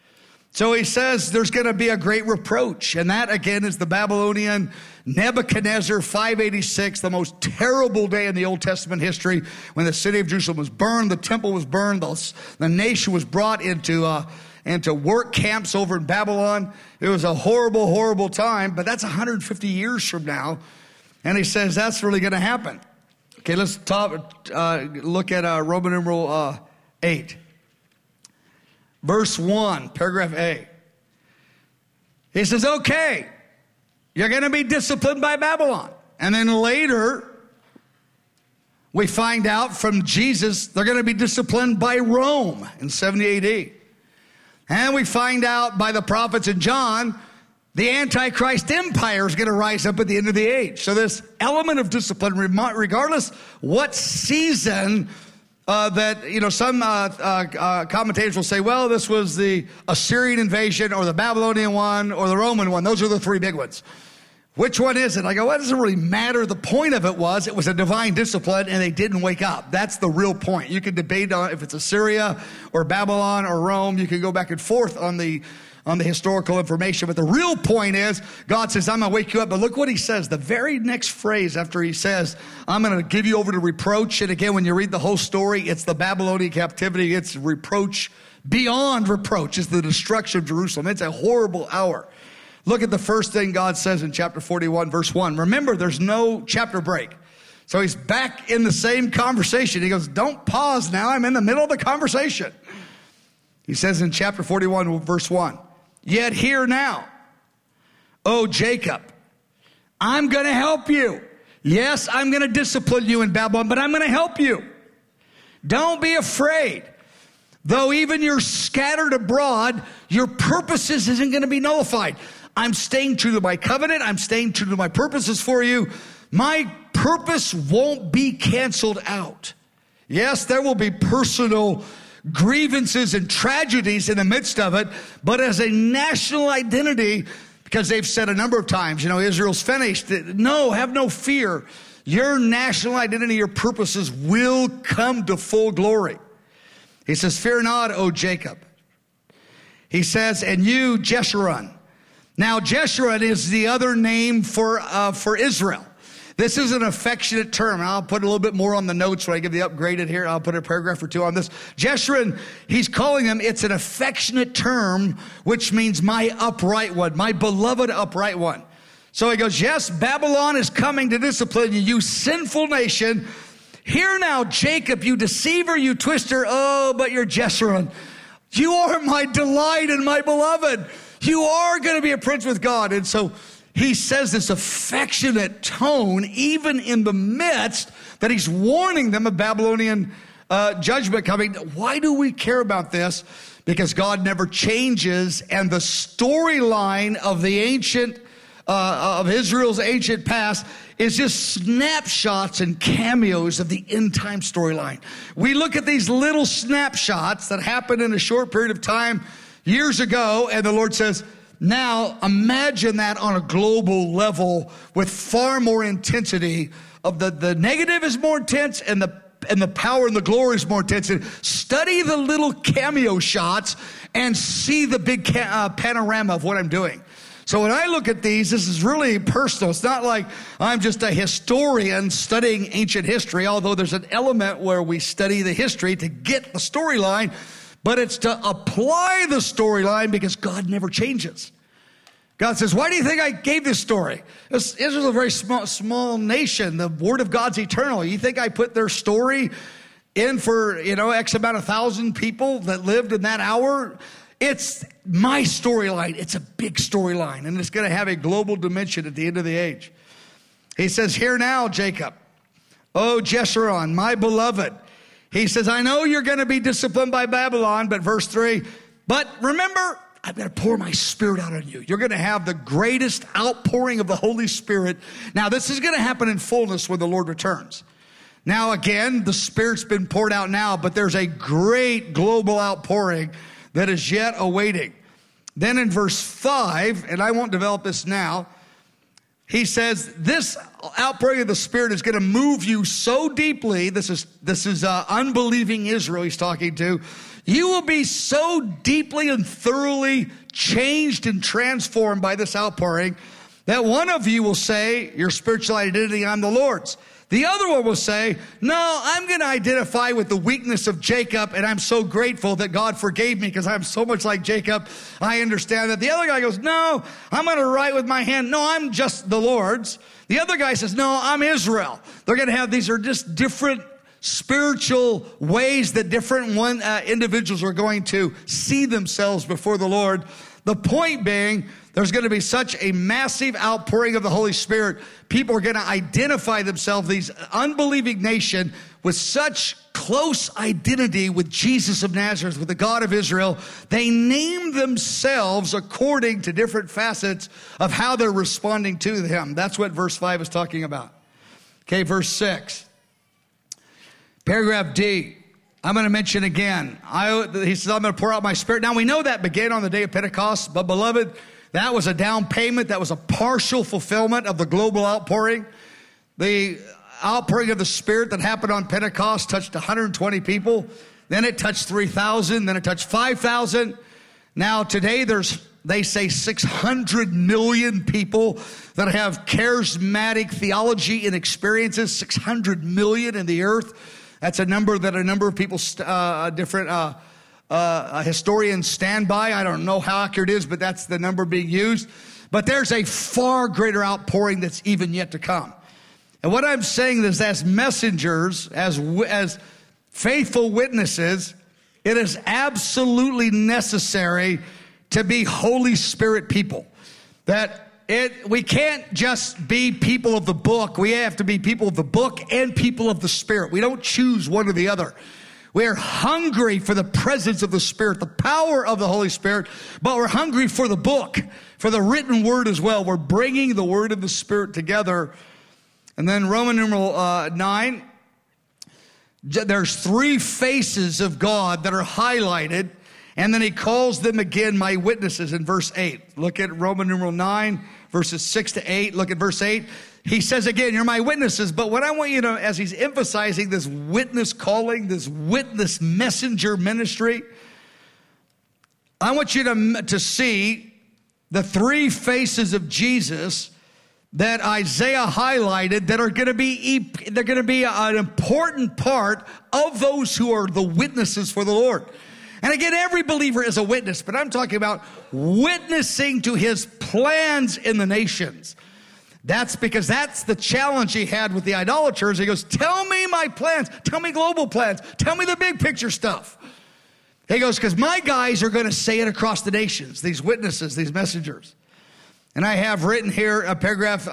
So he says there's going to be a great reproach. And that, again, is the Babylonian Nebuchadnezzar 586, the most terrible day in the Old Testament history, when the city of Jerusalem was burned, the temple was burned, the nation was brought into work camps over in Babylon. It was a horrible, horrible time, but that's 150 years from now. And he says that's really going to happen. Okay, let's look at Roman numeral 8. Verse 1, paragraph A. He says, okay, you're going to be disciplined by Babylon. And then later, we find out from Jesus, they're going to be disciplined by Rome in 70 AD. And we find out by the prophets in John, the Antichrist empire is going to rise up at the end of the age. So this element of discipline, regardless what season some commentators will say, well, this was the Assyrian invasion or the Babylonian one or the Roman one. Those are the three big ones. Which one is it? I go, well, it doesn't really matter. The point of it was a divine discipline and they didn't wake up. That's the real point. You can debate on if it's Assyria or Babylon or Rome. You can go back and forth on the historical information. But the real point is, God says, I'm going to wake you up. But look what he says. The very next phrase after he says, I'm going to give you over to reproach. And again, when you read the whole story, it's the Babylonian captivity. It's reproach beyond reproach. It's the destruction of Jerusalem. It's a horrible hour. Look at the first thing God says in chapter 41, verse 1. Remember, there's no chapter break. So he's back in the same conversation. He goes, don't pause now. I'm in the middle of the conversation. He says in chapter 41, verse 1, Yet hear now, O Jacob, I'm going to help you. Yes, I'm going to discipline you in Babylon, but I'm going to help you. Don't be afraid. Though even you're scattered abroad, your purposes isn't going to be nullified. I'm staying true to my covenant. I'm staying true to my purposes for you. My purpose won't be canceled out. Yes, there will be personal grievances and tragedies in the midst of it, but as a national identity, because they've said a number of times, Israel's finished. No, have no fear. Your national identity, your purposes will come to full glory. He says, fear not, O Jacob. He says, and you, Jeshurun. Now, Jeshurun is the other name for Israel. This is an affectionate term. I'll put a little bit more on the notes when I give the upgraded here. I'll put a paragraph or two on this. Jeshurun, he's calling him, it's an affectionate term, which means my upright one, my beloved upright one. So he goes, yes, Babylon is coming to discipline you, you sinful nation. Hear now, Jacob, you deceiver, you twister. Oh, but you're Jeshurun. You are my delight and my beloved. You are going to be a prince with God. And so he says this affectionate tone, even in the midst that he's warning them of Babylonian judgment coming. Why do we care about this? Because God never changes, and the storyline of the ancient of Israel's ancient past is just snapshots and cameos of the end time storyline. We look at these little snapshots that happened in a short period of time years ago, and the Lord says, now imagine that on a global level with far more intensity. Of the negative is more intense, and the power and the glory is more intense. Study the little cameo shots and see the big panorama of what I'm doing. So when I look at these, this is really personal. It's not like I'm just a historian studying ancient history, although there's an element where we study the history to get the storyline, but it's to apply the storyline because God never changes. God says, why do you think I gave this story? Israel's a very small nation. The word of God's eternal. You think I put their story in for, X amount of 1,000 people that lived in that hour? It's my storyline. It's a big storyline, and it's going to have a global dimension at the end of the age. He says, hear now, Jacob, O Jeshurun, my beloved. He says, I know you're going to be disciplined by Babylon, but verse 3, but remember, I'm going to pour my Spirit out on you. You're going to have the greatest outpouring of the Holy Spirit. Now, this is going to happen in fullness when the Lord returns. Now, again, the Spirit's been poured out now, but there's a great global outpouring that is yet awaiting. Then in verse 5, and I won't develop this now, he says, this outpouring of the Spirit is going to move you so deeply. This is unbelieving Israel he's talking to. You will be so deeply and thoroughly changed and transformed by this outpouring that one of you will say, your spiritual identity, I'm the Lord's. The other one will say, no, I'm going to identify with the weakness of Jacob, and I'm so grateful that God forgave me because I'm so much like Jacob. I understand that. The other guy goes, no, I'm going to write with my hand. No, I'm just the Lord's. The other guy says, no, I'm Israel. They're going to have, these are just different spiritual ways that different individuals are going to see themselves before the Lord. The point being, there's going to be such a massive outpouring of the Holy Spirit. People are going to identify themselves, these unbelieving nation, with such close identity with Jesus of Nazareth, with the God of Israel. They name themselves according to different facets of how they're responding to him. That's what verse 5 is talking about. Okay, verse 6. Paragraph D. I'm going to mention again. He says, I'm going to pour out my Spirit. Now, we know that began on the day of Pentecost, but beloved, that was a down payment. That was a partial fulfillment of the global outpouring. The outpouring of the Spirit that happened on Pentecost touched 120 people. Then it touched 3,000. Then it touched 5,000. Now, today they say 600 million people that have charismatic theology and experiences. 600 million in the earth. That's a number that a number of people, different historians stand by. I don't know how accurate it is, but that's the number being used. But there's a far greater outpouring that's even yet to come. And what I'm saying is, as messengers, as faithful witnesses, it is absolutely necessary to be Holy Spirit people. We can't just be people of the book. We have to be people of the book and people of the Spirit. We don't choose one or the other. We are hungry for the presence of the Spirit, the power of the Holy Spirit, but we're hungry for the book, for the written word as well. We're bringing the word and the Spirit together. And then Roman numeral 9, there's 3 faces of God that are highlighted, and then he calls them again my witnesses in verse 8. Look at Roman numeral 9, verses 6 to 8. Look at verse 8. He says again, you're my witnesses. But what I want you to, as he's emphasizing this witness calling, this witness messenger ministry, I want you to see the 3 faces of Jesus that Isaiah highlighted that are going to be an important part of those who are the witnesses for the Lord. And again, every believer is a witness, but I'm talking about witnessing to his plans in the nations. That's because that's the challenge he had with the idolaters. He goes, tell me my plans. Tell me global plans. Tell me the big picture stuff. He goes, because my guys are going to say it across the nations, these witnesses, these messengers. And I have written here a paragraph,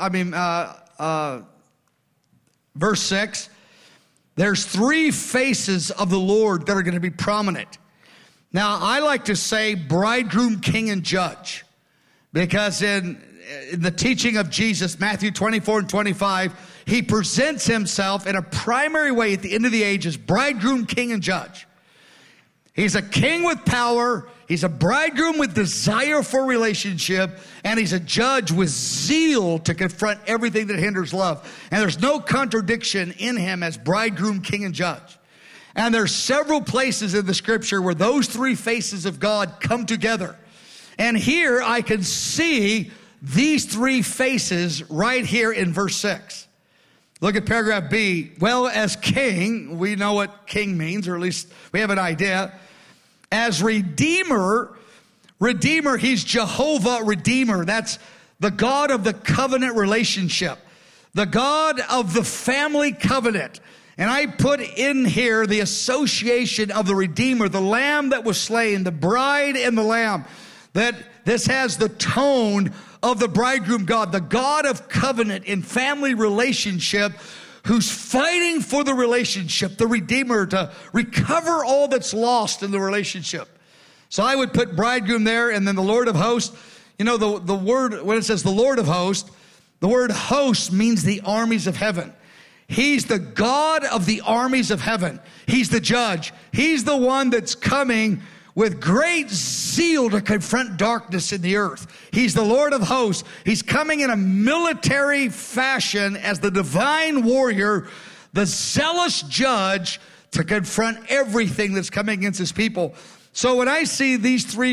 verse 6. There's 3 faces of the Lord that are going to be prominent. Now, I like to say bridegroom, king, and judge, because in the teaching of Jesus, Matthew 24 and 25, he presents himself in a primary way at the end of the age as bridegroom, king, and judge. He's a king with power, he's a bridegroom with desire for relationship, and he's a judge with zeal to confront everything that hinders love. And there's no contradiction in him as bridegroom, king, and judge. And there's several places in the scripture where those 3 faces of God come together. And here I can see these 3 faces right here in verse 6. Look at paragraph B. Well, as king, we know what king means, or at least we have an idea. As redeemer, he's Jehovah Redeemer. That's the God of the covenant relationship, the God of the family covenant. And I put in here the association of the Redeemer, the Lamb that was slain, the bride and the Lamb. That this has the tone of the bridegroom God, the God of covenant in family relationship, who's fighting for the relationship, the Redeemer, to recover all that's lost in the relationship. So I would put bridegroom there, and then the Lord of hosts. You know, the word, when it says the Lord of hosts, the word host means the armies of heaven. He's the God of the armies of heaven. He's the judge. He's the one that's coming with great zeal to confront darkness in the earth. He's the Lord of hosts. He's coming in a military fashion as the divine warrior, the zealous judge to confront everything that's coming against his people. So when I see these three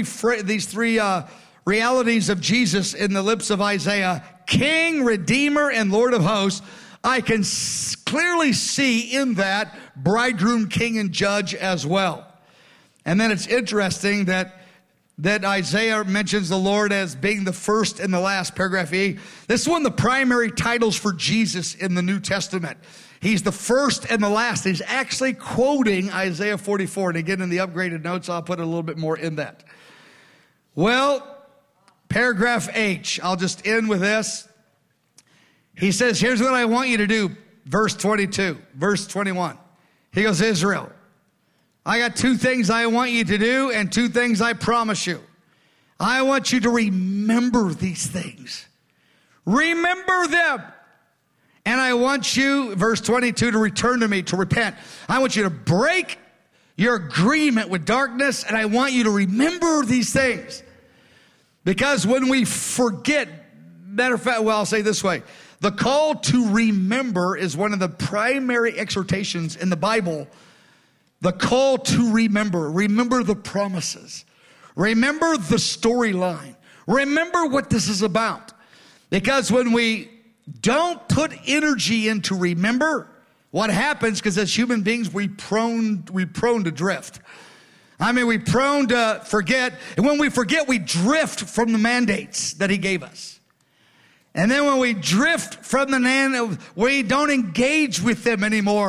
realities of Jesus in the lips of Isaiah, King, Redeemer, and Lord of hosts, I can clearly see in that bridegroom, king, and judge as well. And then it's interesting that Isaiah mentions the Lord as being the first and the last, paragraph E. This is one of the primary titles for Jesus in the New Testament. He's the first and the last. He's actually quoting Isaiah 44. And again, in the upgraded notes, I'll put a little bit more in that. Well, paragraph H, I'll just end with this. He says, here's what I want you to do. Verse 22, verse 21. He goes, Israel, I got 2 things I want you to do and 2 things I promise you. I want you to remember these things. Remember them. And I want you, verse 22, to return to me, to repent. I want you to break your agreement with darkness, and I want you to remember these things. Because when we forget, matter of fact, well, I'll say it this way. The call to remember is one of the primary exhortations in the Bible. The call to remember. Remember the promises. Remember the storyline. Remember what this is about. Because when we don't put energy into remember, what happens, because as human beings, we prone to drift. I mean, we prone to forget. And when we forget, we drift from the mandates that he gave us. And then when we drift from the we don't engage with them anymore.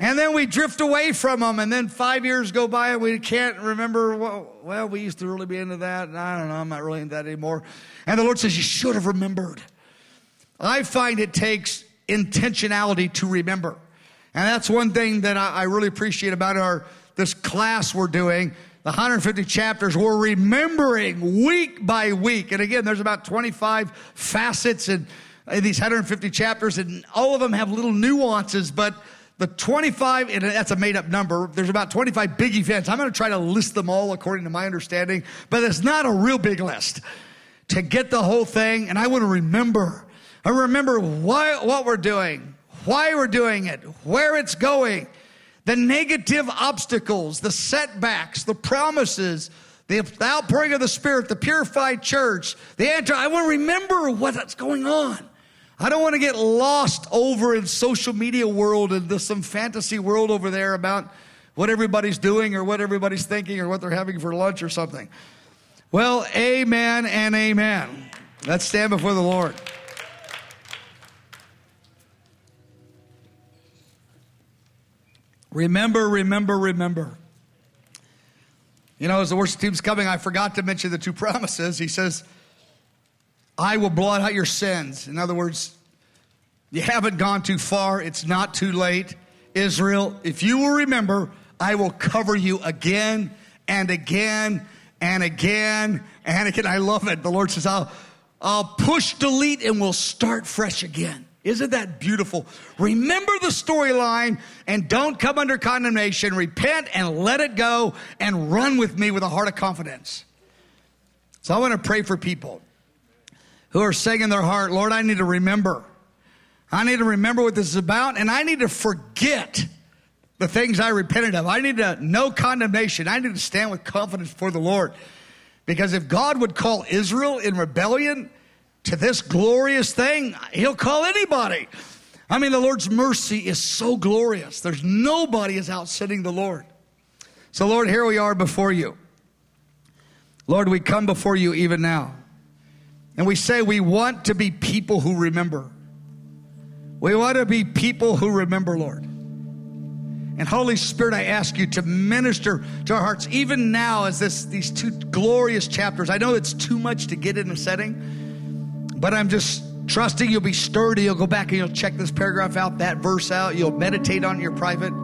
And then we drift away from them, and then 5 years go by, and we can't remember, well, we used to really be into that, and I don't know, I'm not really into that anymore. And the Lord says, you should have remembered. I find it takes intentionality to remember. And that's one thing that I really appreciate about this class we're doing, the 150 chapters. We're remembering week by week. And again, there's about 25 facets in these 150 chapters, and all of them have little nuances, but the 25, and that's a made-up number, there's about 25 big events. I'm going to try to list them all according to my understanding, but it's not a real big list to get the whole thing. And I want to remember. I remember what we're doing, why we're doing it, where it's going, the negative obstacles, the setbacks, the promises, the outpouring of the Spirit, the purified church, I want to remember what's going on. I don't want to get lost over in social media world and some fantasy world over there about what everybody's doing or what everybody's thinking or what they're having for lunch or something. Well, amen and amen. Let's stand before the Lord. Remember, remember, remember. You know, as the worship team's coming, I forgot to mention the two promises. He says, I will blot out your sins. In other words, you haven't gone too far. It's not too late. Israel, if you will remember, I will cover you again and again and again and again. I love it. The Lord says, I'll push delete and we'll start fresh again. Isn't that beautiful? Remember the storyline and don't come under condemnation. Repent and let it go and run with me with a heart of confidence. So I want to pray for people who are saying in their heart, Lord, I need to remember. I need to remember what this is about, and I need to forget the things I repented of. I need to know condemnation. I need to stand with confidence before the Lord. Because if God would call Israel in rebellion to this glorious thing, he'll call anybody. I mean, the Lord's mercy is so glorious. There's nobody is outsinning the Lord. So, Lord, here we are before you. Lord, we come before you even now. And we say we want to be people who remember. We want to be people who remember, Lord. And Holy Spirit, I ask you to minister to our hearts even now as these two glorious chapters. I know it's too much to get in a setting, but I'm just trusting you'll be sturdy. You'll go back and you'll check this paragraph out, that verse out. You'll meditate on your private.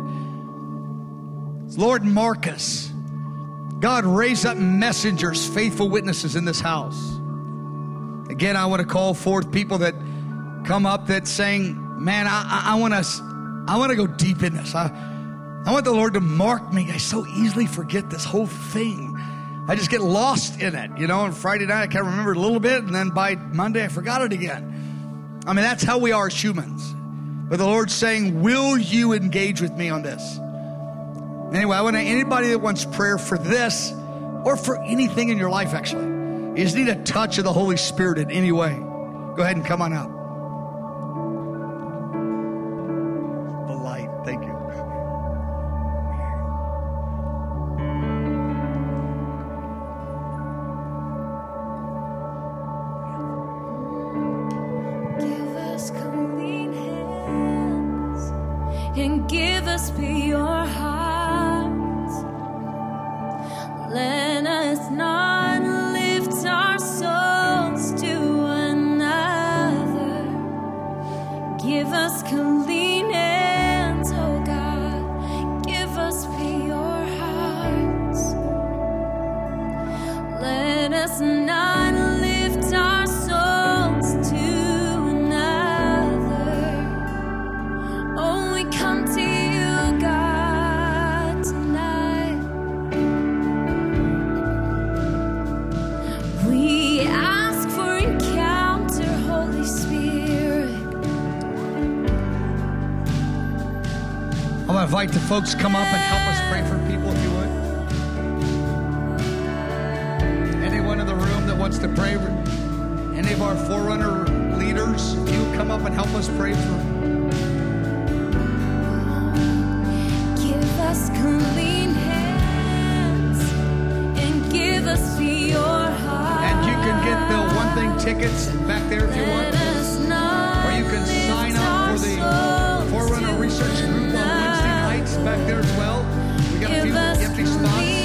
Lord, mark us. God, raise up messengers, faithful witnesses in this house. Again, I want to call forth people that come up that's saying, man, I want to go deep in this. I want the Lord to mark me. I so easily forget this whole thing. I just get lost in it. You know, on Friday night, I can remember it a little bit, and then by Monday, I forgot it again. I mean, that's how we are as humans. But the Lord's saying, will you engage with me on this? Anyway, I want anybody that wants prayer for this or for anything in your life, actually. You just need a touch of the Holy Spirit in any way. Go ahead and come on up. The light, thank you. Give us clean hands and give us pure hearts. Let us not lift our souls to another. Give us clean hands, oh God. Give us pure hearts. Let us not lift our souls to another. Oh, we come to you, God, tonight. We ask for encounter, Holy Spirit. I'm going to invite the folks to come up and help us pray for people, if you would. Anyone in the room that wants to pray, any of our forerunner leaders, if you come up and help us pray for them. Give us clean hands and give us pure hearts. And you can get the One Thing tickets back there if you want. Or you can sign up for the Forerunner Research Group on Wednesday night. back there as well. We got a Give few us empty spots.